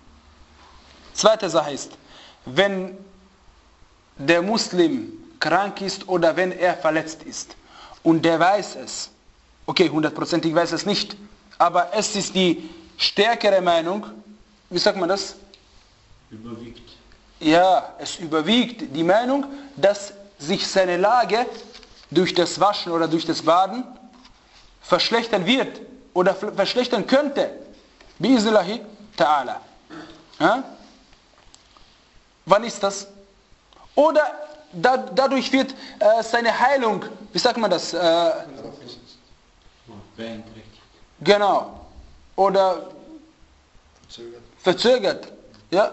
Zweite Sache ist, wenn der Muslim krank ist oder wenn er verletzt ist und der weiß es, okay, hundertprozentig weiß es nicht, aber es ist die stärkere Meinung, wie sagt man das? Überwiegt. Ja, es überwiegt die Meinung, dass sich seine Lage durch das Waschen oder durch das Baden verschlechtern wird oder verschlechtern könnte. Bi'iznallahi ta'ala. Ja? Wann ist das? Oder da, dadurch wird äh, seine Heilung, wie sagt man das? Äh, Beeinträchtigt. Genau. Oder Verzögert. verzögert. Ja?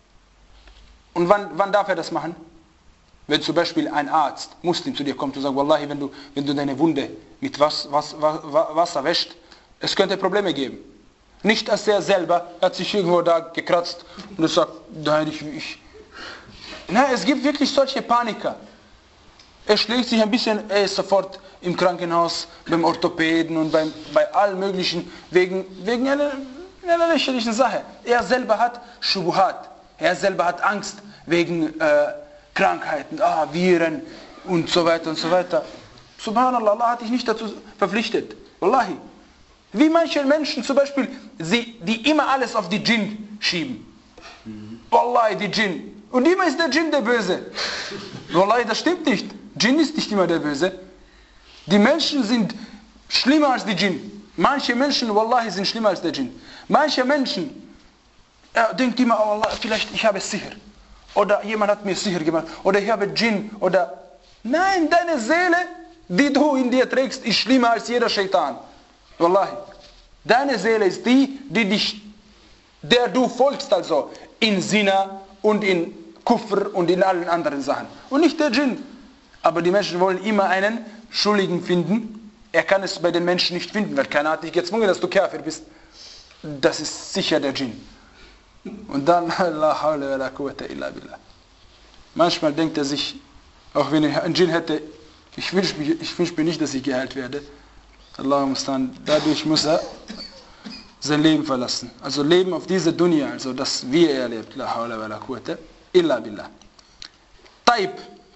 Und wann, wann darf er das machen? Wenn zum Beispiel ein Arzt, Muslim, zu dir kommt und sagt, Wallahi, wenn du, wenn du deine Wunde mit was, was, was, Wasser wäscht, es könnte Probleme geben. Nicht, dass er selber, er hat sich irgendwo da gekratzt und er sagt, nein, ich, ich. Nein, es gibt wirklich solche Paniker. Er schlägt sich ein bisschen, er ist sofort im Krankenhaus, beim Orthopäden und beim, bei allen möglichen, wegen, wegen einer, einer lächerlichen Sache. Er selber hat Shubuhat. Er selber hat Angst wegen äh, Krankheiten, ah, Viren und so weiter und so weiter. Subhanallah, Allah hat dich nicht dazu verpflichtet. Wallahi. Wie manche Menschen zum Beispiel, sie, die immer alles auf die Djinn schieben. Mhm. Wallahi, die Djinn. Und immer ist der Djinn der Böse. Wallahi, das stimmt nicht. Djinn ist nicht immer der Böse. Die Menschen sind schlimmer als die Djinn. Manche Menschen, Wallahi, sind schlimmer als der Djinn. Manche Menschen, er denkt immer, oh Allah, vielleicht ich habe Sihr. Oder jemand hat mir Sihr gemacht. Oder ich habe Djinn. Oder nein, deine Seele, die du in dir trägst, ist schlimmer als jeder Shaitan. Wallahi. Deine Seele ist die, die dich, der du folgst also in Zina und in Kufr und in allen anderen Sachen. Und nicht der Djinn. Aber die Menschen wollen immer einen Schuldigen finden. Er kann es bei den Menschen nicht finden, weil keiner hat dich gezwungen, dass du Kafir bist. Das ist sicher der Djinn. Und dann, la hawla wa la quwwata illa billah. Manchmal denkt er sich, auch wenn ich einen Djinn hätte, ich wünsche mir, ich wünsche mir nicht, dass ich geheilt werde. Allahumma mustan. Dadurch muss er sein Leben verlassen. Also Leben auf diese Dunya, also das wie er lebt. La hawla wa la quwwata illa billah. Taib.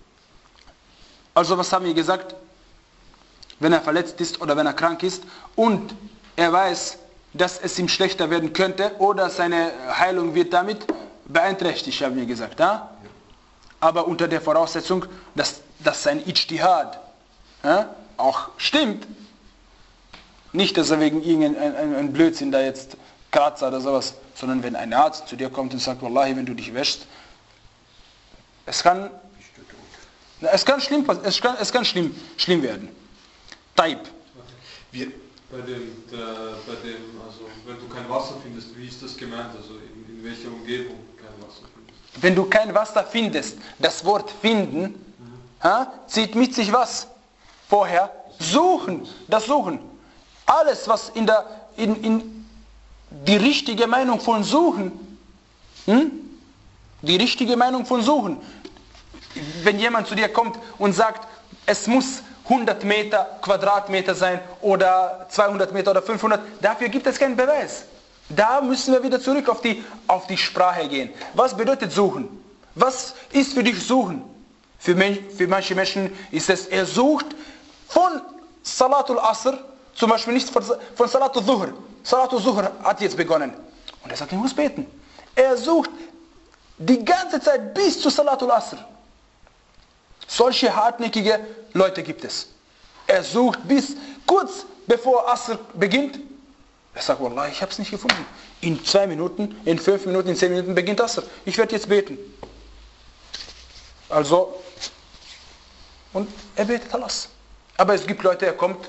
Also was haben wir gesagt? Wenn er verletzt ist oder wenn er krank ist und er weiß, dass es ihm schlechter werden könnte oder seine Heilung wird damit beeinträchtigt, haben wir gesagt. Ja? Aber unter der Voraussetzung, dass, dass sein Ijtihad ja, auch stimmt. Nicht, dass er wegen irgendeinem Blödsinn da jetzt Kratzer oder sowas, sondern wenn ein Arzt zu dir kommt und sagt, Wallahi, wenn du dich wäschst, es kann, es kann, schlimm, es kann, es kann schlimm, schlimm werden. Taib. Wir bei dem, der, bei dem, also wenn du kein Wasser findest, wie ist das gemeint? Also in, in welcher Umgebung kein Wasser findest? Wenn du kein Wasser findest, das Wort finden, mhm. ha, zieht mit sich was? Vorher suchen, das Suchen. Alles, was in der, in, in die richtige Meinung von Suchen, hm? die richtige Meinung von Suchen. Wenn jemand zu dir kommt und sagt, es muss hundert Meter Quadratmeter sein oder zweihundert Meter oder fünfhundert, dafür gibt es keinen Beweis. Da müssen wir wieder zurück auf die, auf die Sprache gehen. Was bedeutet suchen? Was ist für dich suchen? Für, für manche Menschen ist es, er sucht von Salatul Asr, zum Beispiel nicht von, von Salatul Zuhr. Salatul Zuhr hat jetzt begonnen. Und er sagt, ich muss beten. Er sucht die ganze Zeit bis zu Salatul Asr. Solche hartnäckige Leute gibt es. Er sucht bis kurz bevor Asr beginnt. Er sagt, Wallah, ich habe es nicht gefunden. In zwei Minuten, in fünf Minuten, in zehn Minuten beginnt Asr. Ich werde jetzt beten. Also, und er betet alles. Aber es gibt Leute, er kommt.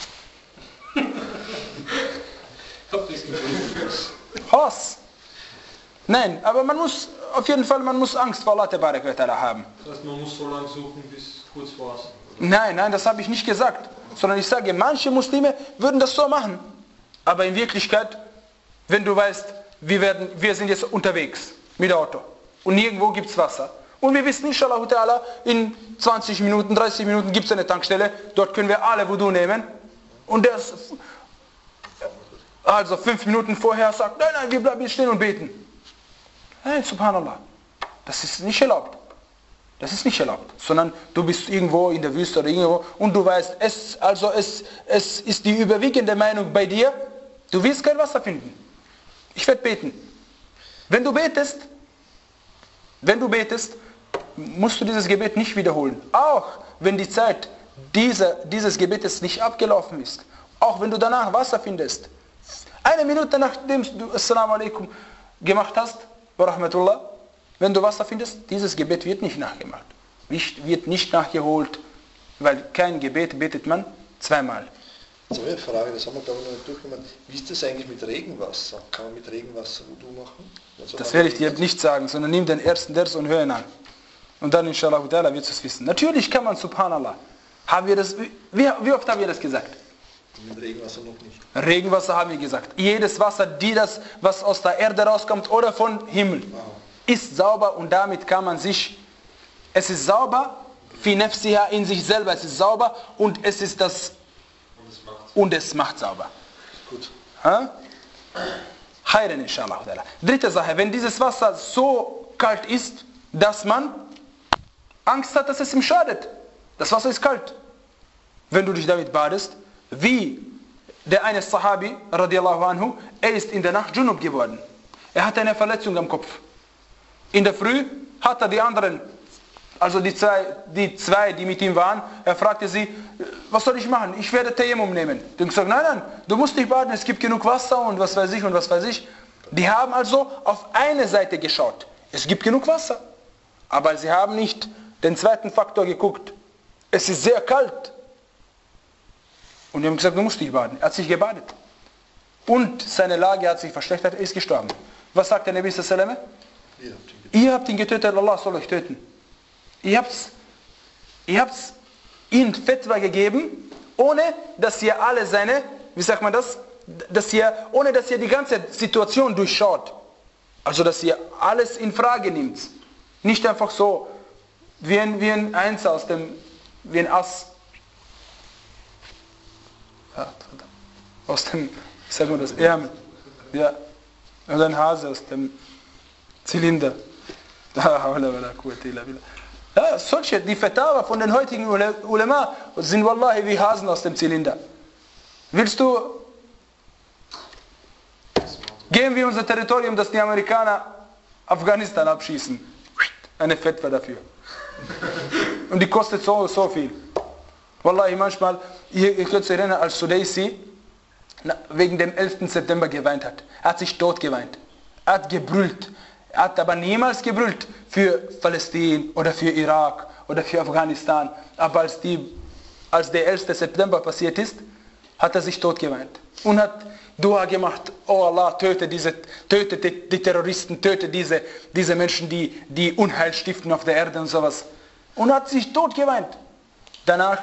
Hass. Nein, aber man muss, auf jeden Fall, man muss Angst vor Allah Tabarak wa Ta'ala haben. Das heißt, man muss so lange suchen, bis kurz vor Asr. Nein, nein, das habe ich nicht gesagt. Sondern ich sage, manche Muslime würden das so machen. Aber in Wirklichkeit, wenn du weißt, wir, werden, wir sind jetzt unterwegs mit Auto und nirgendwo gibt es Wasser. Und wir wissen, inshallah ta'ala, in zwanzig Minuten, dreißig Minuten gibt es eine Tankstelle, dort können wir alle Wudu nehmen. Und der also fünf Minuten vorher sagt, nein, nein, wir bleiben stehen und beten. Nein, subhanallah, das ist nicht erlaubt. Das ist nicht erlaubt, sondern du bist irgendwo in der Wüste oder irgendwo und du weißt, es, also es, es ist die überwiegende Meinung bei dir, du willst kein Wasser finden. Ich werde beten. Wenn du betest, wenn du betest, musst du dieses Gebet nicht wiederholen. Auch wenn die Zeit dieser, dieses Gebetes nicht abgelaufen ist. Auch wenn du danach Wasser findest. Eine Minute nachdem du Assalamu alaikum gemacht hast, wa rahmatullah, wenn du Wasser findest, dieses Gebet wird nicht nachgemacht. Nicht, wird nicht nachgeholt, weil kein Gebet betet man zweimal. Jetzt habe ich eine Frage, das haben wir glaube ich noch nicht durchgemacht. Wie ist das eigentlich mit Regenwasser? Kann man mit Regenwasser Wudu machen? Also das werde ich dir nicht sagen, sondern nimm den ersten Vers und hör ihn an. Und dann inshallah wirst du es wissen. Natürlich kann man, subhanallah. Haben wir das, wie, wie oft haben wir das gesagt? Mit Regenwasser noch nicht. Regenwasser haben wir gesagt. Jedes Wasser, die das, was aus der Erde rauskommt oder vom Himmel, wow, ist sauber und damit kann man sich, es ist sauber, fi nafsiha, in sich selber, es ist sauber und es ist das, und es macht sauber. Gut. Khairan inshallah. Dritte Sache, wenn dieses Wasser so kalt ist, dass man Angst hat, dass es ihm schadet. Das Wasser ist kalt. Wenn du dich damit badest, wie der eine Sahabi, radiallahu anhu, er ist in der Nacht Junub geworden. Er hatte eine Verletzung am Kopf. In der Früh hat er die anderen, also die zwei, die zwei, die mit ihm waren, er fragte sie, was soll ich machen? Ich werde Tayammum nehmen. Die haben gesagt, nein, nein, du musst nicht baden, es gibt genug Wasser und was weiß ich und was weiß ich. Die haben also auf eine Seite geschaut. Es gibt genug Wasser. Aber sie haben nicht den zweiten Faktor geguckt. Es ist sehr kalt. Und die haben gesagt, du musst nicht baden. Er hat sich gebadet. Und seine Lage hat sich verschlechtert, er ist gestorben. Was sagt der Nabi sallallahu alaihi wasallam? Ihr habt ihn getötet, Allah soll euch töten. Ihr habt's, ihr habt ihm Fetwa gegeben, ohne dass ihr alle seine, wie sagt man das, dass ihr, ohne dass ihr die ganze Situation durchschaut. Also dass ihr alles in Frage nimmt. Nicht einfach so, wie ein, wie ein Eins aus dem, wie ein Ass. Ja, aus dem, wie sagt man das, Ärmel. Ja, oder ein Hase aus dem Zylinder. Ja, solche, die Fetawa von den heutigen Ulema sind wallahi wie Hasen aus dem Zylinder. Willst du, geben wir unser Territorium, dass die Amerikaner Afghanistan abschießen? Eine Fetwa dafür. Und die kostet so, so viel. Wallahi, manchmal, ihr, ihr könnt euch erinnern, als Sudaisi wegen dem elften September geweint hat. Er hat sich tot geweint. Er hat gebrüllt. Er hat aber niemals gebrüllt für Palästina oder für Irak oder für Afghanistan. Aber als, die, als der elfte September passiert ist, hat er sich tot geweint. Und hat Dua gemacht, oh Allah, töte diese, töte die, die Terroristen, töte diese, diese Menschen, die, die Unheil stiften auf der Erde und sowas. Und hat sich tot geweint. Danach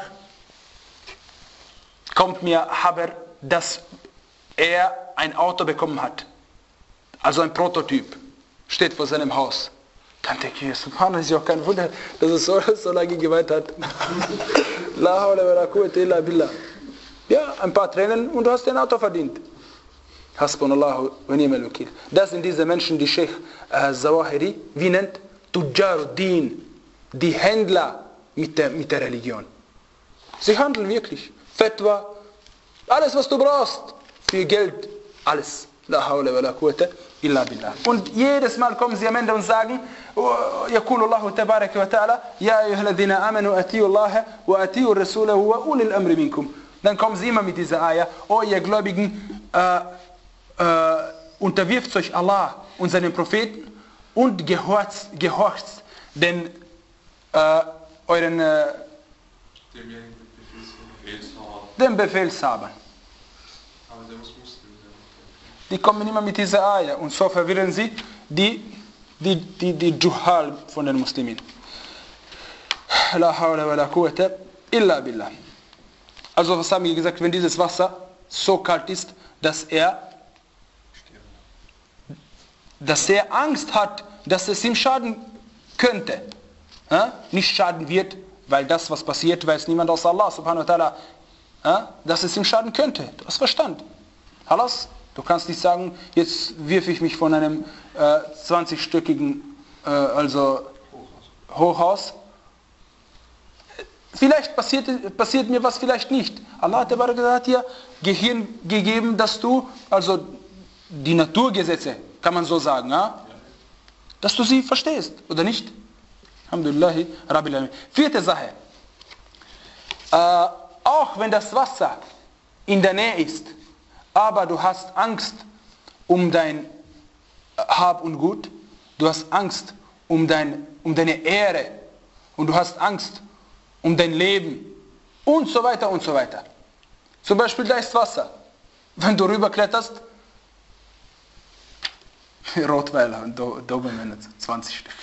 kommt mir Haber, dass er ein Auto bekommen hat. Also ein Prototyp. Steht vor seinem Haus. Dann denke ich, Subhanallah, ist ja auch kein Wunder, dass er so, so lange geweint hat. La hawla wa la quwwata illa billah. Ja, ein paar Tränen und du hast ein Auto verdient. Hasbunallahu wa ni'mal wakil. Das sind diese Menschen, die Sheikh äh, Zawahiri, wie nennt? Tujjaruddin. Die Händler mit der, mit der Religion. Sie handeln wirklich. Fetwa, alles was du brauchst. Für Geld, alles. La hawla wa la quwwata illa billah. Und jedes Mal kommen sie am Ende und sagen, يقول الله تبارك وتعالى يا أيها الذين آمنوا أطيعوا الله وأطيعوا الرسول وأولي الأمر منكم. Dann kommen sie immer mit dieser Ayah, oh ihr Gläubigen, äh, äh, unterwirft euch Allah und seinen Propheten und gehorcht, gehorcht den äh, euren äh, den Befehlshabern. Die kommen immer mit dieser Ayah und so verwirren sie die, die, die, die Juhal von den Muslimen. La hawla wa la quwwata illa billah. Also was haben wir gesagt, wenn dieses Wasser so kalt ist, dass er, dass er Angst hat, dass es ihm schaden könnte. Ja? Nicht schaden wird, weil das, was passiert, weiß niemand außer Allah subhanahu wa ta'ala, ja? Dass es ihm schaden könnte. Du hast Verstand. Halas? Du kannst nicht sagen, jetzt wirf ich mich von einem äh, zwanzigstöckigen äh, also Hochhaus. Vielleicht passiert, passiert mir was, vielleicht nicht. Allah hat dir Gehirn gegeben, dass du, also die Naturgesetze, kann man so sagen, ja? Dass du sie verstehst, oder nicht? Alhamdulillahi Rabbil Alamin. Vierte Sache. Äh, auch wenn das Wasser in der Nähe ist, aber du hast Angst um dein Hab und Gut, du hast Angst um, dein, um deine Ehre und du hast Angst um dein Leben und so weiter und so weiter. Zum Beispiel da ist Wasser. Wenn du rüberkletterst, Rottweiler und Dobermänner, zwanzig Stück,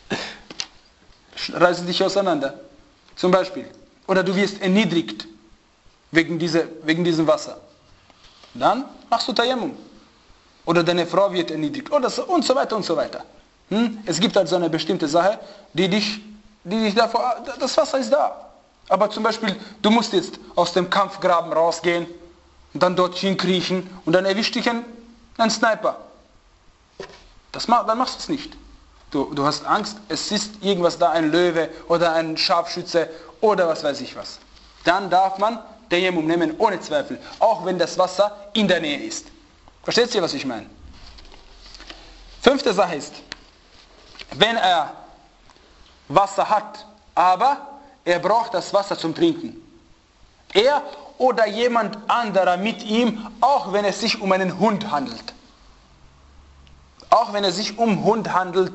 reißen dich auseinander. Zum Beispiel. Oder du wirst erniedrigt wegen, dieser, wegen diesem Wasser. Dann machst du Tayammum. Oder deine Frau wird erniedrigt. Oder so, und so weiter und so weiter. Hm? Es gibt also eine bestimmte Sache, die dich, die dich davor, das Wasser ist da. Aber zum Beispiel, du musst jetzt aus dem Kampfgraben rausgehen und dann dort hinkriechen und dann erwischt dich ein, ein Sniper. Das, dann machst du es nicht. Du, du hast Angst, es ist irgendwas da, ein Löwe oder ein Scharfschütze oder was weiß ich was. Dann darf man Tayammum nehmen, ohne Zweifel. Auch wenn das Wasser in der Nähe ist. Versteht ihr, was ich meine? Fünfte Sache ist, wenn er Wasser hat, aber er braucht das Wasser zum Trinken. Er oder jemand anderer mit ihm, auch wenn es sich um einen Hund handelt. Auch wenn es sich um Hund handelt,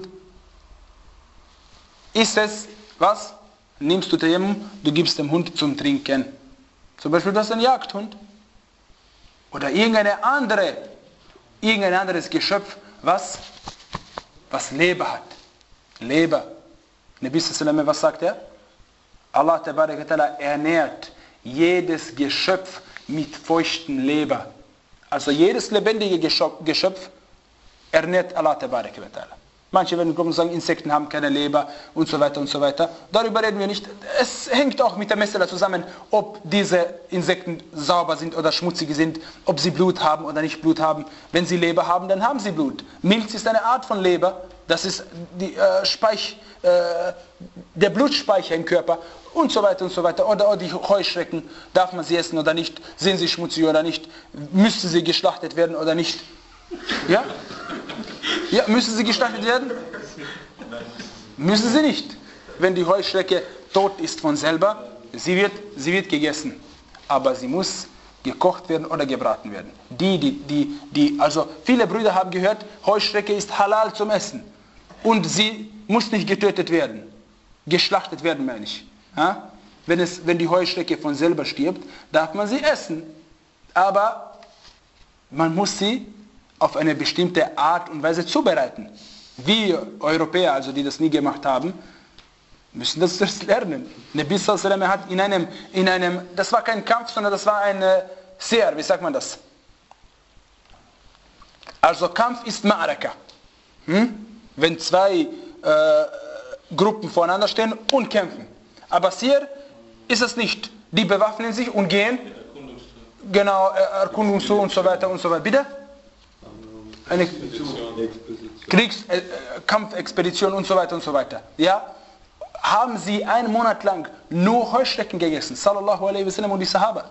ist es, was? Nimmst du Tayammum, du gibst dem Hund zum Trinken. Zum Beispiel, das ist ein Jagdhund. Oder irgendeine andere, irgendein anderes Geschöpf, was, was Leber hat. Leber. Nabi sallallahu, was sagt er? Allah Ta'ala ernährt jedes Geschöpf mit feuchtem Leber. Also jedes lebendige Geschöpf ernährt Allah Ta'ala. Manche werden kommen und sagen, Insekten haben keine Leber und so weiter und so weiter. Darüber reden wir nicht. Es hängt auch mit der Message zusammen, ob diese Insekten sauber sind oder schmutzig sind, ob sie Blut haben oder nicht Blut haben. Wenn sie Leber haben, dann haben sie Blut. Milz ist eine Art von Leber. Das ist die, äh, Speich, äh, der Blutspeicher im Körper und so weiter und so weiter. Oder, oder die Heuschrecken, darf man sie essen oder nicht? Sind sie schmutzig oder nicht? Müssen sie geschlachtet werden oder nicht? Ja? Ja, müssen sie geschlachtet werden? Müssen sie nicht. Wenn die Heuschrecke tot ist von selber, sie wird, sie wird gegessen. Aber sie muss gekocht werden oder gebraten werden. Die, die, die, die, also viele Brüder haben gehört, Heuschrecke ist halal zum Essen. Und sie muss nicht getötet werden. Geschlachtet werden, meine ich. Ja? Wenn, es, wenn die Heuschrecke von selber stirbt, darf man sie essen. Aber man muss sie auf eine bestimmte Art und Weise zubereiten. Wir Europäer, also die das nie gemacht haben, müssen das erst lernen. Nabi sallallahu alaihi wasallam hat in einem, in einem, das war kein Kampf, sondern das war ein äh, Seher, wie sagt man das? Also Kampf ist Ma'araka. Hm? Wenn zwei äh, Gruppen voreinander stehen und kämpfen. Aber Seher ist es nicht. Die bewaffnen sich und gehen. Genau, Erkundung so und so weiter und so weiter. Bitte? Eine Kriegs-, äh, Kampfexpedition und so weiter und so weiter. Ja? Haben sie einen Monat lang nur Heuschrecken gegessen. Sallallahu alaihi wasallam und die Sahaba.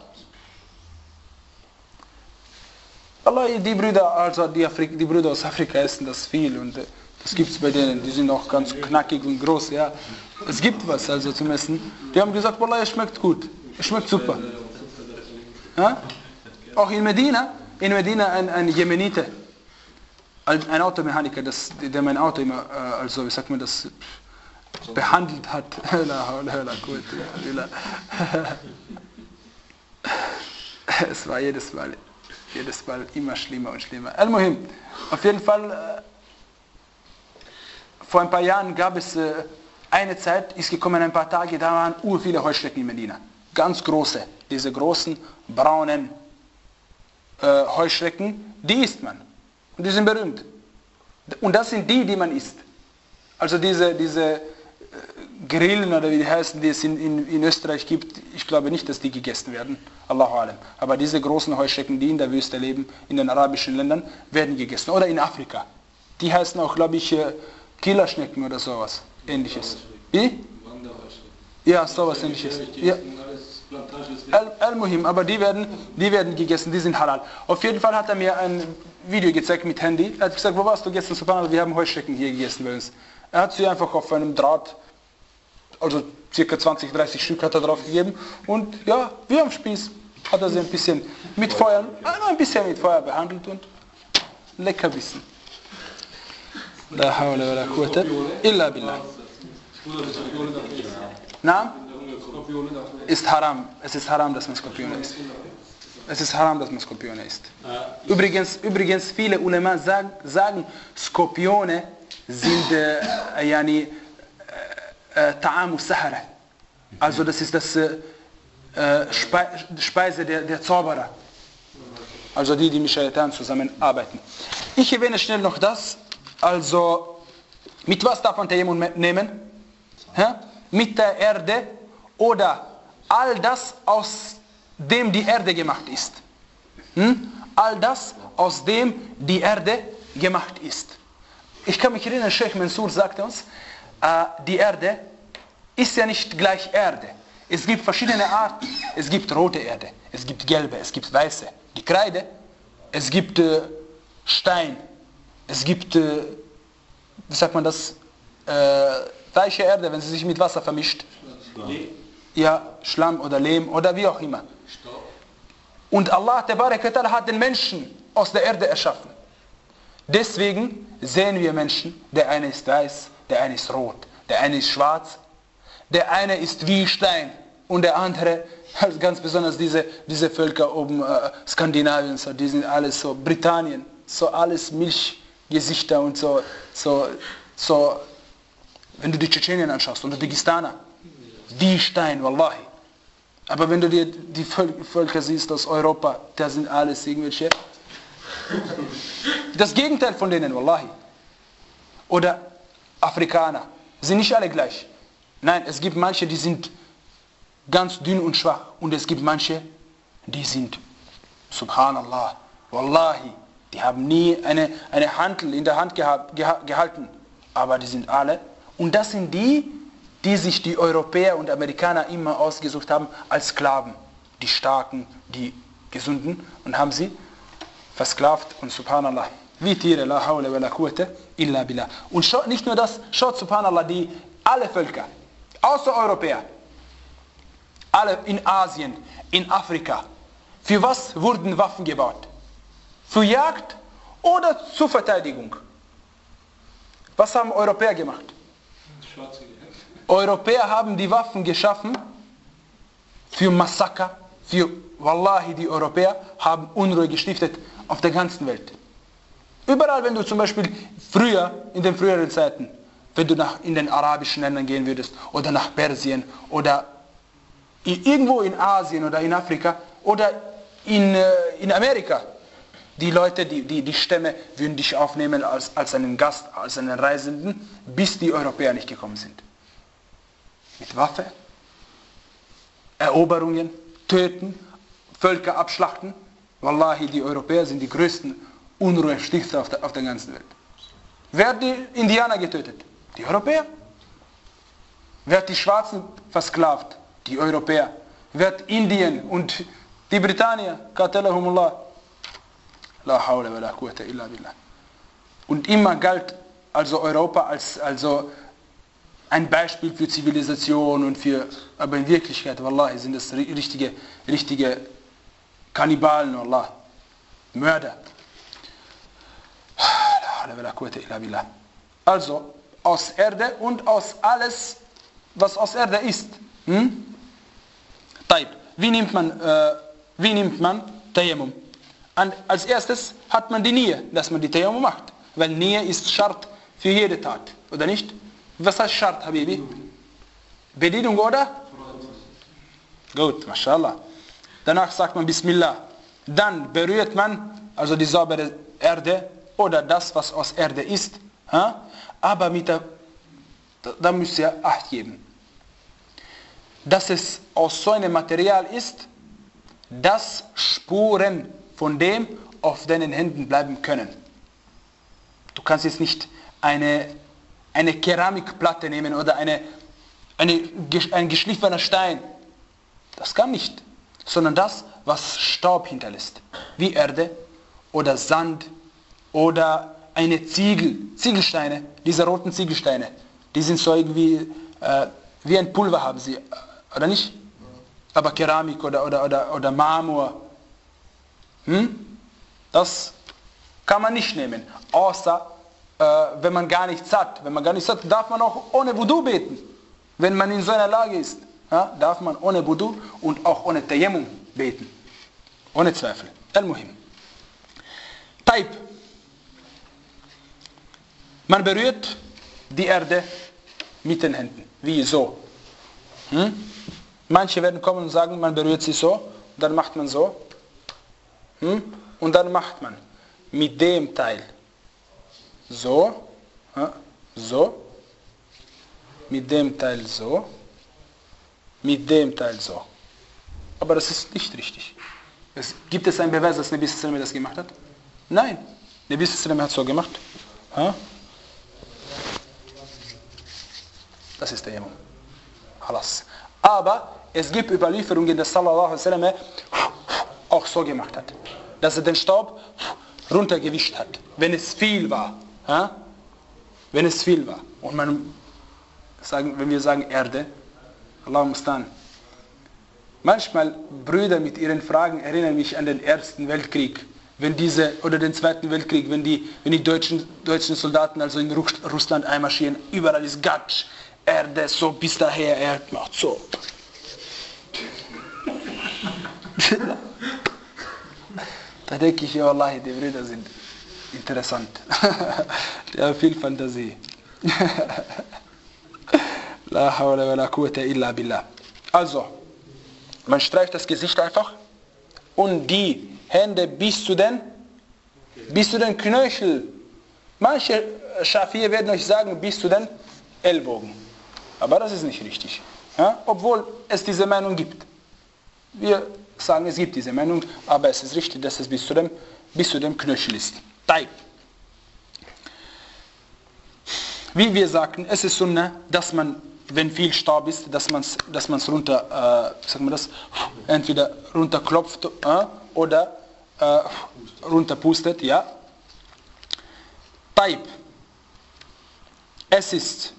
Allah, die Brüder, also die, Afri- die Brüder aus Afrika essen das viel und äh, das gibt es bei denen. Die sind auch ganz knackig und groß. Ja? Es gibt was also zum Essen. Die haben gesagt, Wallah, es schmeckt gut. Es schmeckt super. Ja? Auch in Medina, in Medina ein, ein Jemenite, ein Automechaniker, das, der mein Auto immer, also wie sagt man das, behandelt hat. Es war jedes Mal, jedes Mal immer schlimmer und schlimmer. Al-Muhim, auf jeden Fall, vor ein paar Jahren gab es eine Zeit, ist gekommen ein paar Tage, da waren ur viele Heuschrecken in Medina. Ganz große, diese großen, braunen äh, Heuschrecken, die isst man. Und die sind berühmt. Und das sind die, die man isst. Also diese, diese äh, Grillen oder wie die heißen, die es in, in, in Österreich gibt, ich glaube nicht, dass die gegessen werden. Allahu alam. Aber diese großen Heuschrecken, die in der Wüste leben, in den arabischen Ländern, werden gegessen. Oder in Afrika. Die heißen auch, glaube ich, äh, Killerschnecken oder sowas. Ähnliches. Wie? Ja, sowas Ähnliches. Ja. Al-Muhim, aber die werden, die werden gegessen, die sind halal. Auf jeden Fall hat er mir ein Video gezeigt mit Handy. Er hat gesagt, wo warst du gestern? Subhanallah, wir haben Heuschrecken hier gegessen bei uns. Er hat sie einfach auf einem Draht, also circa zwanzig, dreißig Stück hat er drauf gegeben. Und ja, wie am Spieß hat er sie ein bisschen mit Feuer, ein bisschen mit Feuer behandelt und lecker bissen. La hawla wa la quwwata illa billah. Na? Ist haram. Es ist haram, dass man Skorpione isst. Es ist haram, dass man Skorpione isst. Übrigens, übrigens viele Ulema sagen, sagen Skorpione sind äh, yani, äh, Ta'amu Sahara. Also das ist das äh, Spe Speise der, der Zauberer. Also die, die mit Shaitan zusammenarbeiten. Ich erwähne schnell noch das. Also, mit was darf man Tayammum nehmen? Ja? Mit der Erde oder all das, aus dem die Erde gemacht ist. Hm? All das, aus dem die Erde gemacht ist. Ich kann mich erinnern, Sheikh Mansour sagte uns, äh, die Erde ist ja nicht gleich Erde. Es gibt verschiedene Arten. Es gibt rote Erde, es gibt gelbe, es gibt weiße. Die Kreide, es gibt äh, Stein, es gibt, äh, wie sagt man das, äh, weiche Erde, wenn sie sich mit Wasser vermischt. Ja, Schlamm oder Lehm oder wie auch immer. Und Allah Ta'ala hat den Menschen aus der Erde erschaffen. Deswegen sehen wir Menschen, der eine ist weiß, der eine ist rot, der eine ist schwarz, der eine ist wie Stein und der andere, ganz besonders diese, diese Völker oben, äh, Skandinavien, so, die sind alles so, Britannien, so alles Milchgesichter und so, so, so, wenn du die Tschetschenien anschaust und die Dagestaner, wie Stein, wallahi. Aber wenn du dir die Völker siehst aus Europa, da sind alles irgendwelche, das Gegenteil von denen, wallahi. Oder Afrikaner, sind nicht alle gleich. Nein, es gibt manche, die sind ganz dünn und schwach. Und es gibt manche, die sind, subhanallah, wallahi, die haben nie eine, eine Hantel in der Hand geha- geha- gehalten. Aber die sind alle. Und das sind die, die sich die Europäer und Amerikaner immer ausgesucht haben als Sklaven. Die Starken, die Gesunden. Und haben sie versklavt. Und subhanallah, wie Tiere, la hawla wa la quwwata illa billah. Und schaut, nicht nur das, schaut subhanallah, die alle Völker, außer Europäer, alle in Asien, in Afrika, für was wurden Waffen gebaut? Für Jagd oder zur Verteidigung? Was haben Europäer gemacht? Europäer haben die Waffen geschaffen für Massaker, für Wallahi, die Europäer haben Unruhe gestiftet auf der ganzen Welt. Überall, wenn du zum Beispiel früher, in den früheren Zeiten, wenn du nach, in den arabischen Ländern gehen würdest, oder nach Persien, oder in, irgendwo in Asien oder in Afrika, oder in, äh, in Amerika, die Leute, die, die, die Stämme würden dich aufnehmen als, als einen Gast, als einen Reisenden, bis die Europäer nicht gekommen sind. Mit Waffe, Eroberungen, Töten, Völker abschlachten. Wallahi, die Europäer sind die größten Unruhestifter auf der, auf der ganzen Welt. Wer hat die Indianer getötet? Die Europäer. Wer hat die Schwarzen versklavt? Die Europäer. Wer hat Indien und die Britannier? Qatalahumullah. La hawla wa la quwwata illa billah. Und immer galt also Europa als also ein Beispiel für Zivilisation und für, aber in Wirklichkeit, wallahi, sind das richtige, richtige Kannibalen, wallah, Mörder. Also aus Erde und aus alles, was aus Erde ist. Hm? Taib. Wie nimmt man, äh, wie nimmt man Tayammum? Und als erstes hat man die Niyyah, dass man die Tayammum macht. Weil Niyyah ist Schart für jede Tat, oder nicht? Was heißt Schart, Habibi? Bedienung, oder? Gut, mashallah. Danach sagt man Bismillah. Dann berührt man also die saubere Erde oder das, was aus Erde ist. Ha? Aber mit der, da müsst ihr Acht geben. Dass es aus so einem Material ist, dass Spuren von dem auf deinen Händen bleiben können. Du kannst jetzt nicht eine, eine Keramikplatte nehmen oder eine, eine, ein geschliffener Stein. Das kann nicht. Sondern das, was Staub hinterlässt. Wie Erde oder Sand oder eine Ziegel, Ziegelsteine, diese roten Ziegelsteine. Die sind so irgendwie, äh, wie ein Pulver haben sie, oder nicht? Aber Keramik oder, oder, oder, oder Marmor. Hm? Das kann man nicht nehmen. Außer, äh, wenn man gar nichts hat. Wenn man gar nichts hat, darf man auch ohne Wudu beten. Wenn man in so einer Lage ist, ja, darf man ohne Wudu und auch ohne Tayammum beten. Ohne Zweifel. Al-Muhim. Taib. Man berührt die Erde mit den Händen. Wie so. Hm? Manche werden kommen und sagen, man berührt sie so. Dann macht man so. Hm? Und dann macht man mit dem Teil so. Ja, so. Mit dem Teil so. Mit dem Teil so. Aber das ist nicht richtig. Es, gibt es einen Beweis, dass Nabi sallallahu alaihi wasallam das gemacht hat? Nein. Nabi sallallahu alaihi wasallam hat so gemacht. Ha? Das ist der Tayammum. Halas. Aber es gibt Überlieferungen, dass sallallahu alaihi wasallam auch so gemacht hat. Dass er den Staub runtergewischt hat. Wenn es viel war. Ha? Wenn es viel war. Und man sagen, wenn wir sagen Erde, Allah mustan. Manchmal Brüder mit ihren Fragen erinnern mich an den Ersten Weltkrieg, wenn diese, oder den Zweiten Weltkrieg, wenn die, wenn die deutschen, deutschen Soldaten also in Russland einmarschieren, überall ist Gatsch, Erde, so bis daher, er macht so. Da denke ich, ja, Wallahi, die Brüder sind interessant. Die haben viel Fantasie. La hawla wa la quwwata illa billah. Also, man streicht das Gesicht einfach und die Hände bis zu den, bis zu den Knöchel. Manche Schafi'e werden euch sagen, bis zu den Ellbogen. Aber das ist nicht richtig. Ja? Obwohl es diese Meinung gibt. Wir sagen, es gibt diese Meinung, aber es ist richtig, dass es bis zu dem, bis zu dem Knöchel ist. Taib. Wie wir sagten, es ist Sunna, dass man, wenn viel Staub ist, dass man es dass man's runter, äh, sagen wir das, entweder runterklopft äh, oder äh, runterpustet, ja. Taib. Es ist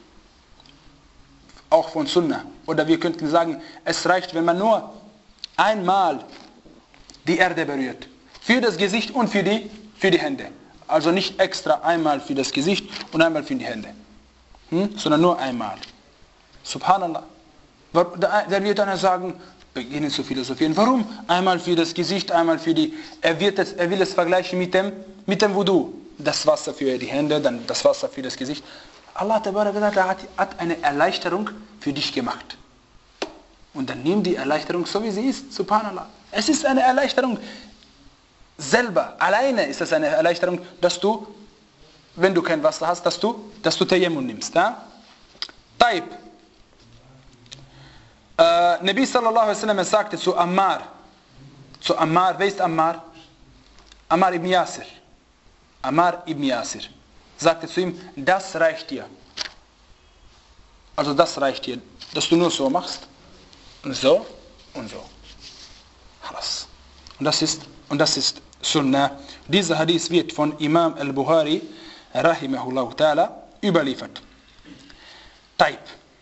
auch von Sunna, oder wir könnten sagen, es reicht, wenn man nur einmal die Erde berührt. Für das Gesicht und für die, für die Hände. Also nicht extra einmal für das Gesicht und einmal für die Hände. Hm? Sondern nur einmal. Subhanallah. Da wird einer sagen, beginnen zu philosophieren. Warum? Einmal für das Gesicht, einmal für die... Er, wird es, er will es vergleichen mit dem, mit dem Wudu. Das Wasser für die Hände, dann das Wasser für das Gesicht. Allah hat, hat eine Erleichterung für dich gemacht. Und dann nimm die Erleichterung so wie sie ist. Subhanallah. Es ist eine Erleichterung. Selber, alleine ist es eine Erleichterung, dass du, wenn du kein Wasser hast, dass du, dass du Tayammum nimmst. Ja? Taib. Äh, Nabi sallallahu alaihi wasallam sagte zu Ammar, zu Ammar, wer ist Ammar? Ammar ibn Yasir. Ammar ibn Yasir. Sagte zu ihm, das reicht dir. Also das reicht dir, dass du nur so machst. Und so und so. Halas. Und das ist, und das ist Sunnah. Dieser Hadith wird von Imam al-Bukhari, rahimahullah ta'ala, überliefert. Taib.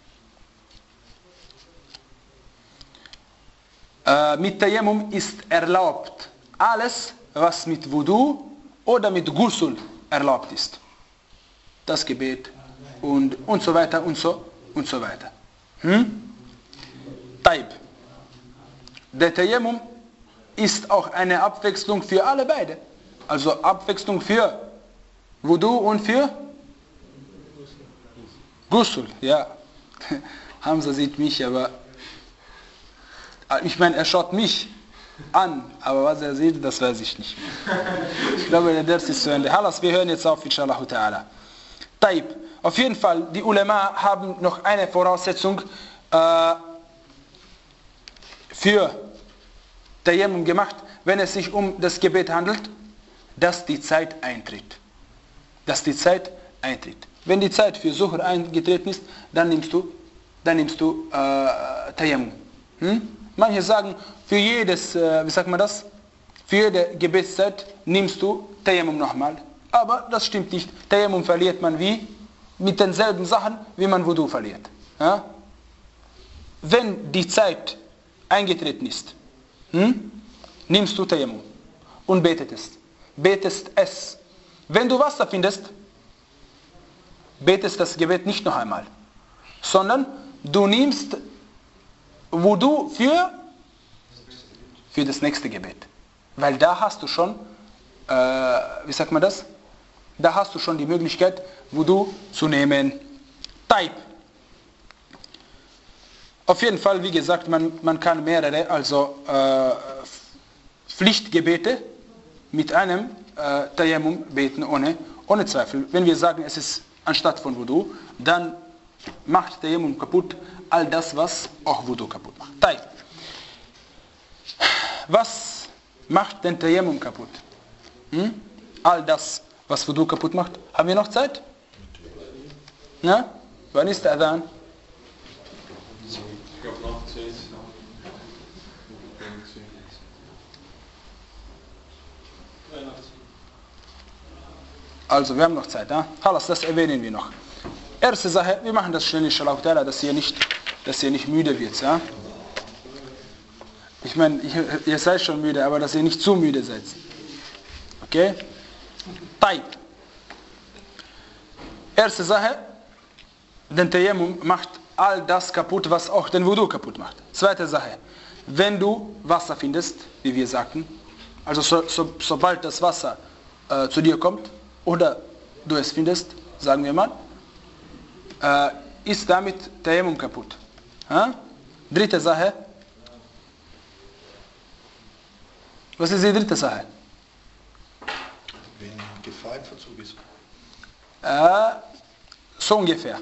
Äh, mit Tayammum ist erlaubt alles, was mit Wudu oder mit Ghusl erlaubt ist. Das Gebet und, und so weiter und so und so weiter. Hm? Taib. Der Tayammum ist auch eine Abwechslung für alle beide. Also Abwechslung für Wudu und für Ghusl. Ja. Hamza sieht mich, aber ich meine, er schaut mich an, aber was er sieht, das weiß ich nicht mehr. Ich glaube, der Ders ist zu Ende. Halas, wir hören jetzt auf, inshallah ta'ala. Taib. Auf jeden Fall, die Ulema haben noch eine Voraussetzung äh, für Tayammum gemacht, wenn es sich um das Gebet handelt, dass die Zeit eintritt. Dass die Zeit eintritt. Wenn die Zeit für Zuhr eingetreten ist, dann nimmst du, dann nimmst du äh, Tayammum. Hm? Manche sagen, für jedes, äh, wie sagt man das? Für jede Gebetszeit nimmst du Tayammum nochmal. Aber das stimmt nicht. Tayammum verliert man wie? Mit denselben Sachen, wie man Wudu verliert. Ja? Wenn die Zeit eingetreten ist, hm, nimmst du Tayammum und betest. Betest es. Wenn du Wasser findest, betest das Gebet nicht noch einmal, sondern du nimmst Wudu für, für das nächste Gebet. Weil da hast du schon, äh, wie sagt man das? Da hast du schon die Möglichkeit, Wudu zu nehmen. Taib. Auf jeden Fall, wie gesagt, man, man kann mehrere, also äh, Pflichtgebete mit einem äh, Tayammum beten, ohne, ohne Zweifel. Wenn wir sagen, es ist anstatt von Wudu, dann macht Tayammum kaputt all das, was auch Wudu kaputt macht. Taib. Was macht den Tayammum kaputt? Hm? All das, was Wudu kaputt macht. Haben wir noch Zeit? Na? Wann ist der Adhan? Ich glaube nach zehn. Also, wir haben noch Zeit. Ja? Das erwähnen wir noch. Erste Sache, wir machen das schnell, inshallah, dass ihr nicht, dass ihr nicht müde wird. Ja? Ich meine, ihr, ihr seid schon müde, aber dass ihr nicht zu müde seid. Okay? Taib. Erste Sache, den Tayammum macht all das kaputt, was auch den Wudu kaputt macht. Zweite Sache, wenn du Wasser findest, wie wir sagten, also so, so, sobald das Wasser äh, zu dir kommt, oder du es findest, sagen wir mal, äh, ist damit Tayammum kaputt. Ha? Dritte Sache. Was ist die dritte Sache? Wenn Gefahr im Verzug ist. Äh, so ungefähr.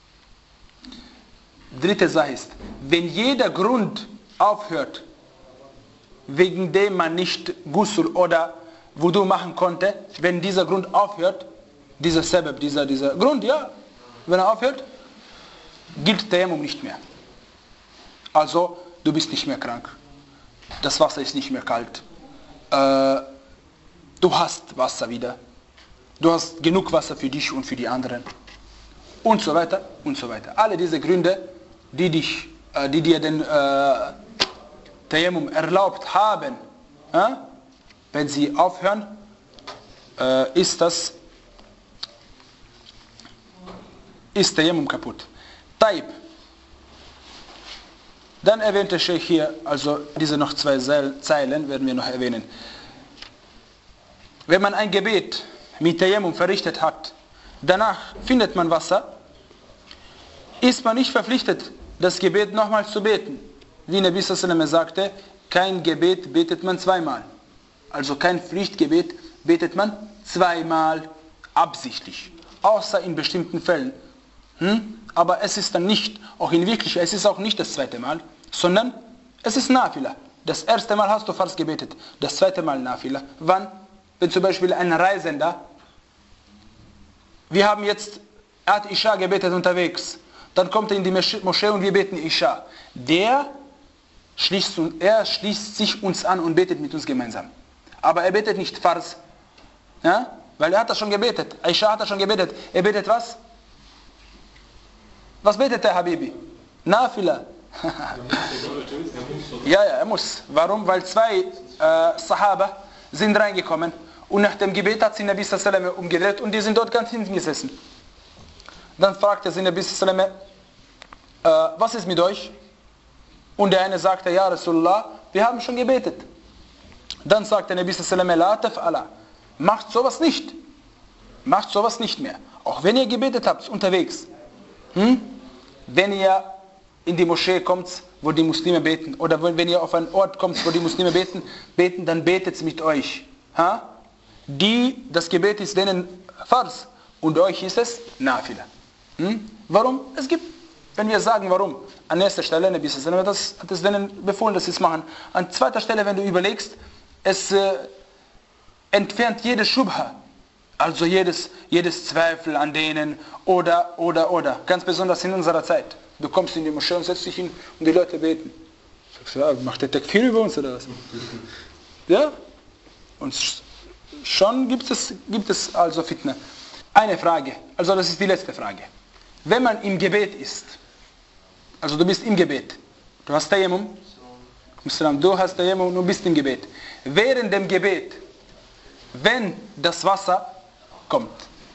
Dritte Sache ist, wenn jeder Grund aufhört, wegen dem man nicht Ghusl oder Wudu machen konnte, wenn dieser Grund aufhört, dieser Sebab, dieser, dieser Grund, ja, wenn er aufhört, gilt Tayammum nicht mehr. Also, du bist nicht mehr krank. Das Wasser ist nicht mehr kalt. Äh, du hast Wasser wieder. Du hast genug Wasser für dich und für die anderen. Und so weiter und so weiter. Alle diese Gründe, die, dich, äh, die dir den äh, Tayammum erlaubt haben, äh, wenn sie aufhören, äh, ist das ist Tayammum kaputt. Taib. Dann erwähnte Sheikh hier, also diese noch zwei Zeilen werden wir noch erwähnen. Wenn man ein Gebet mit Tayammum verrichtet hat, danach findet man Wasser, ist man nicht verpflichtet, das Gebet nochmals zu beten. Wie Nabi sallallahu alaihi wasallam sagte, kein Gebet betet man zweimal. Also kein Pflichtgebet betet man zweimal absichtlich. Außer in bestimmten Fällen. Hm? Aber es ist dann nicht, auch in Wirklichkeit, es ist auch nicht das zweite Mal, sondern es ist Nafila. Das erste Mal hast du Fars gebetet, das zweite Mal Nafila. Wann? Wenn zum Beispiel ein Reisender, wir haben jetzt, er hat Isha gebetet unterwegs, dann kommt er in die Moschee und wir beten Isha. Der schließt, er schließt sich uns an und betet mit uns gemeinsam. Aber er betet nicht Fars, ja? Weil er hat das schon gebetet. Isha hat das schon gebetet. Er betet was? Was betet der Habibi? Nafila. Ja, ja, er muss. Warum? Weil zwei äh, Sahaba sind reingekommen und nach dem Gebet hat sie Nabi sallallahu alaihi wasallam umgedreht und die sind dort ganz hinten gesessen. Dann fragte sie Nabi sallallahu alaihi wasallam, äh, was ist mit euch? Und der eine sagte, ja Rasulullah, wir haben schon gebetet. Dann sagte Nabi sallallahu alaihi wasallam, la taf'ala, macht sowas nicht. Macht sowas nicht mehr. Auch wenn ihr gebetet habt, unterwegs. Hm? Wenn ihr in die Moschee kommt, wo die Muslime beten, oder wenn ihr auf einen Ort kommt, wo die Muslime beten, beten dann betet mit euch. Ha? Die, das Gebet ist denen Fars und euch ist es Nafila. Hm? Warum? Es gibt, wenn wir sagen warum, an erster Stelle, Nabi sallallahu alaihi wasallam hat es denen befohlen, dass sie es machen. An zweiter Stelle, wenn du überlegst, es äh, entfernt jede Schubha. Also jedes, jedes Zweifel an denen oder, oder, oder. Ganz besonders in unserer Zeit. Du kommst in die Moschee und setzt dich hin und die Leute beten. Sagst du, ja, macht der Takfir über uns oder was? Ja? Und schon gibt es, gibt es also Fitna. Eine Frage, also das ist die letzte Frage. Wenn man im Gebet ist, also du bist im Gebet, du hast Tayammum, du hast Tayammum und du bist im Gebet. Während dem Gebet, wenn das Wasser kommt.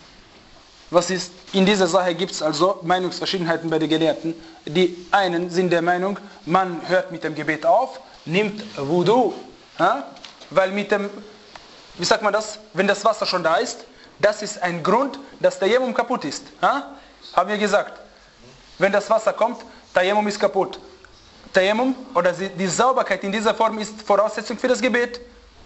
Was ist? In dieser Sache gibt es also Meinungsverschiedenheiten bei den Gelehrten. Die einen sind der Meinung, man hört mit dem Gebet auf, nimmt Wudu, ja? Weil mit dem, wie sagt man das, wenn das Wasser schon da ist, das ist ein Grund, dass der Tayammum kaputt ist. Ja? Haben wir gesagt. Wenn das Wasser kommt, Tayammum ist kaputt. Tayammum oder die Sauberkeit in dieser Form ist Voraussetzung für das Gebet.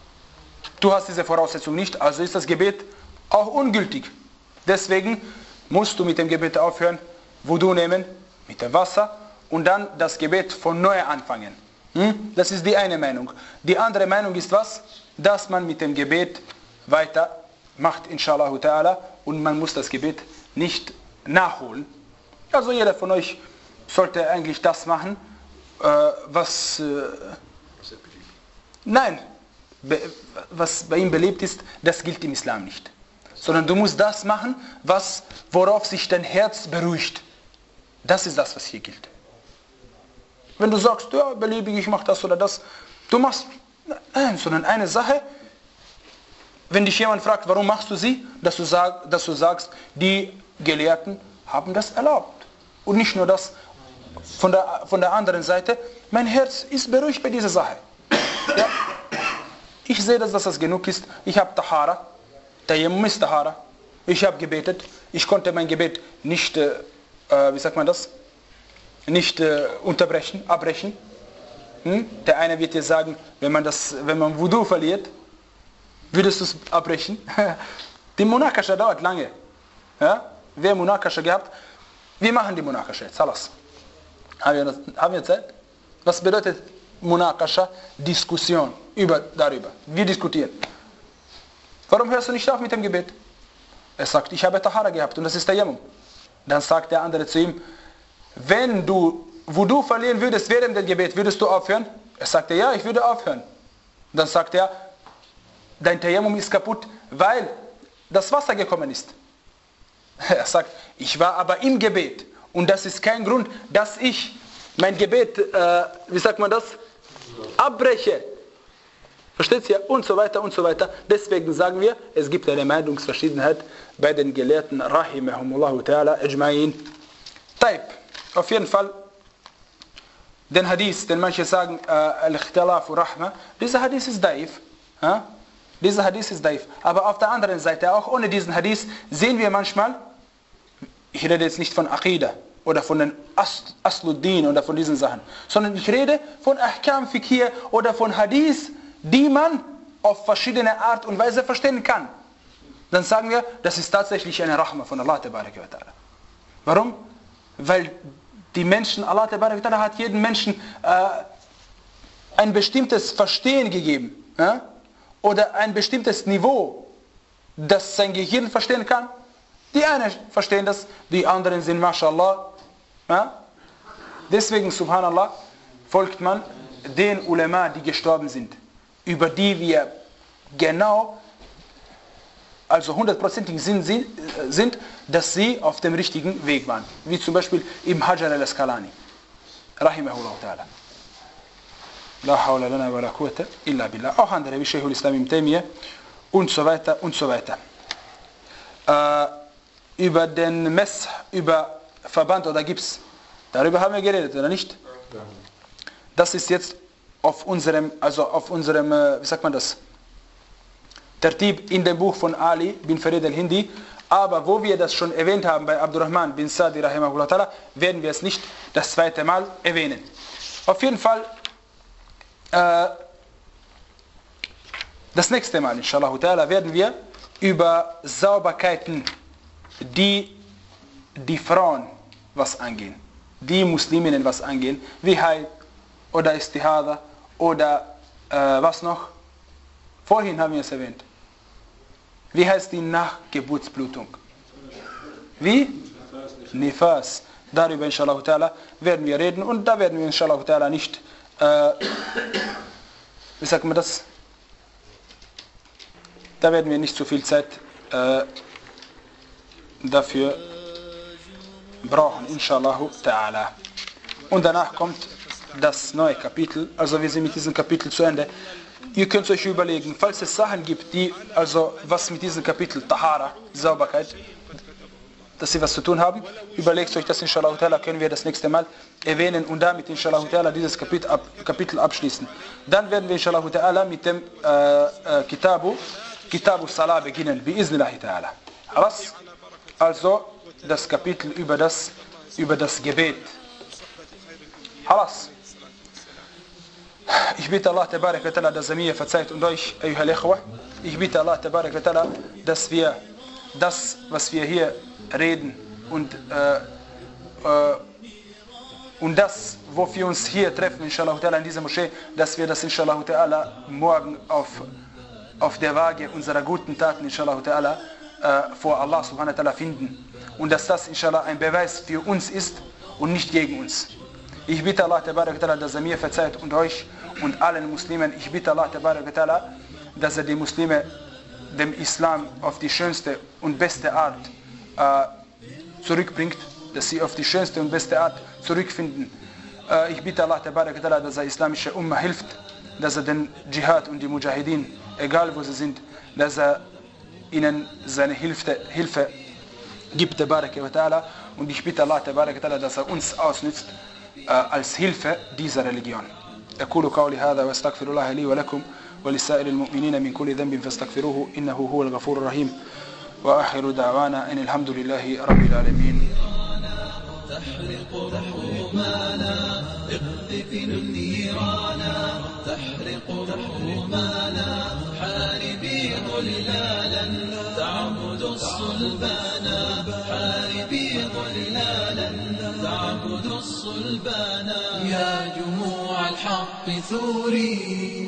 Du hast diese Voraussetzung nicht, also ist das Gebet auch ungültig. Deswegen musst du mit dem Gebet aufhören, Wudu nehmen, mit dem Wasser und dann das Gebet von neu anfangen. Hm? Das ist die eine Meinung. Die andere Meinung ist was? Dass man mit dem Gebet weiter macht, inshallah ta'ala, und man muss das Gebet nicht nachholen. Also jeder von euch sollte eigentlich das machen, äh, was... Äh, nein, was bei ihm beliebt ist, das gilt im Islam nicht. Sondern du musst das machen, was, worauf sich dein Herz beruhigt. Das ist das, was hier gilt. Wenn du sagst, ja, beliebig, ich mache das oder das, du machst, nein, sondern eine Sache, wenn dich jemand fragt, warum machst du sie, dass du, sag, dass du sagst, die Gelehrten haben das erlaubt. Und nicht nur das, von der, von der anderen Seite, mein Herz ist beruhigt bei dieser Sache. Ja. Ich sehe, dass das genug ist. Ich habe Tahara. Tayammum ist Tahara. Ich habe gebetet. Ich konnte mein Gebet nicht äh, äh, wie sagt man das, nicht äh, unterbrechen, abbrechen. Hm? Der eine wird dir sagen, wenn man, das, wenn man Wudu verliert, würdest du es abbrechen. Die Munakasha dauert lange. Ja? Wer Munakasha gehabt? Wir machen die Munakasha jetzt. Halas. Haben wir, das, haben wir Zeit? Was bedeutet Munakasha? Diskussion über, darüber. Wir diskutieren. Warum hörst du nicht auf mit dem Gebet? Er sagt, ich habe Tahara gehabt und das ist Tayammum. Dann sagt der andere zu ihm, wenn du Wudu verlieren würdest während dem Gebet, würdest du aufhören? Er sagte, ja, ich würde aufhören. Dann sagt er, dein Tayammum ist kaputt, weil das Wasser gekommen ist. Er sagt, ich war aber im Gebet und das ist kein Grund, dass ich mein Gebet, äh, wie sagt man das, abbreche. Versteht ihr? Und so weiter und so weiter. Deswegen sagen wir, es gibt eine Meinungsverschiedenheit bei den Gelehrten, rahimahumullahu ta'ala, ajma'in. Taib. Auf jeden Fall, den Hadith, den manche sagen, äh, al-ikhtilaf rahma, dieser Hadith ist daif. Ja? Dieser Hadith ist daif. Aber auf der anderen Seite, auch ohne diesen Hadith, sehen wir manchmal, ich rede jetzt nicht von Aqidah oder von den Asluddin oder von diesen Sachen, sondern ich rede von Ahkam Fiqh oder von Hadith, die man auf verschiedene Art und Weise verstehen kann. Dann sagen wir, das ist tatsächlich eine Rahma von Allah Tabaraka wa Ta'ala. Warum? Weil die Menschen, Allah Tabaraka wa Ta'ala hat jedem Menschen äh, ein bestimmtes Verstehen gegeben. Ja? Oder ein bestimmtes Niveau, das sein Gehirn verstehen kann. Die einen verstehen das, die anderen sind MashaAllah. Ja? Deswegen, Subhanallah, folgt man den Ulema, die gestorben sind, über die wir genau, also hundertprozentig sind, sind, dass sie auf dem richtigen Weg waren. Wie zum Beispiel Ibn Hajar al-Asqalani, rahimahullah ta'ala. La hawla lana wa la quwwata illa billah. Auch andere, wie Sheikhul Islam Ibn Taymiyyah und so weiter und so weiter. Äh, über den Mess, über Verband oder Gips, darüber haben wir geredet, oder nicht? Das ist jetzt auf unserem, also auf unserem, wie sagt man das, Tertib in dem Buch von Ali bin Farid al-Hindi, aber wo wir das schon erwähnt haben bei Abdurrahman bin Sadi rahimahullah ta'ala, werden wir es nicht das zweite Mal erwähnen. Auf jeden Fall, äh, das nächste Mal, inshallah ta'ala, werden wir über Sauberkeiten, die die Frauen was angehen, die Musliminnen was angehen, wie Haid oder Istihada oder äh, was noch? Vorhin haben wir es erwähnt. Wie heißt die Nachgeburtsblutung? Wie? Nifas. Darüber inshallah ta'ala werden wir reden und da werden wir inshallah ta'ala nicht, äh, wie sagt man das? Da werden wir nicht so viel Zeit äh, dafür brauchen, inshallah ta'ala. Und danach kommt das neue Kapitel, also wir sind mit diesem Kapitel zu Ende. Ihr könnt euch überlegen, falls es Sachen gibt, die, also was mit diesem Kapitel, Tahara, Sauberkeit, dass sie was zu tun haben, überlegt euch das, inshallah ta'ala, können wir das nächste Mal erwähnen und damit inshallah ta'ala dieses Kapitel, ab, Kapitel abschließen. Dann werden wir inshallah ta'ala mit dem äh, äh, Kitabu, Kitabu Salah beginnen, bi'iznillahi ta'ala. Was? Also das Kapitel über das, über das Gebet. Halas. Ich bitte Allah Tabarak wa Ta'ala, dass er mir verzeiht und euch, ayyuhal ikhwa. Ich bitte Allah Tabarak wa Ta'ala, dass wir das, was wir hier reden und, äh, äh, und das, wofür wir uns hier treffen, inshallah ta'ala, in dieser Moschee, dass wir das, inshallah ta'ala, morgen auf, auf der Waage unserer guten Taten, inshallah ta'ala, äh, vor Allah subhanahu wa ta'ala finden. Und dass das, inshallah, ein Beweis für uns ist und nicht gegen uns. Ich bitte Allah Tabarak wa Ta'ala, dass er mir verzeiht und euch und allen Muslimen. Ich bitte Allah Tabarak wa Ta'ala, dass er die Muslime dem Islam auf die schönste und beste Art äh, zurückbringt, dass sie auf die schönste und beste Art zurückfinden. Äh, ich bitte Allah Tabarak wa Ta'ala, dass er islamische Ummah hilft, dass er den Dschihad und die Mujahideen, egal wo sie sind, dass er ihnen seine Hilfe, Hilfe gibt, Tabarak wa Ta'ala. Und ich bitte Allah Tabarak wa Ta'ala, dass er uns ausnützt als Hilfe dieser Religion. أقول قولي هذا واستغفر الله لي ولكم ولسائر المؤمنين من كل ذنب فاستغفروه إنه هو الغفور الرحيم وآخر دعوانا أن الحمد لله رب العالمين. تحرق رحومنا اقذفن النيرانا تحرق رحومنا حاربي ظلالا تعبد الصلبانا حاربي ظلالا تعبد الصلبانا يا جموع الحق ثوري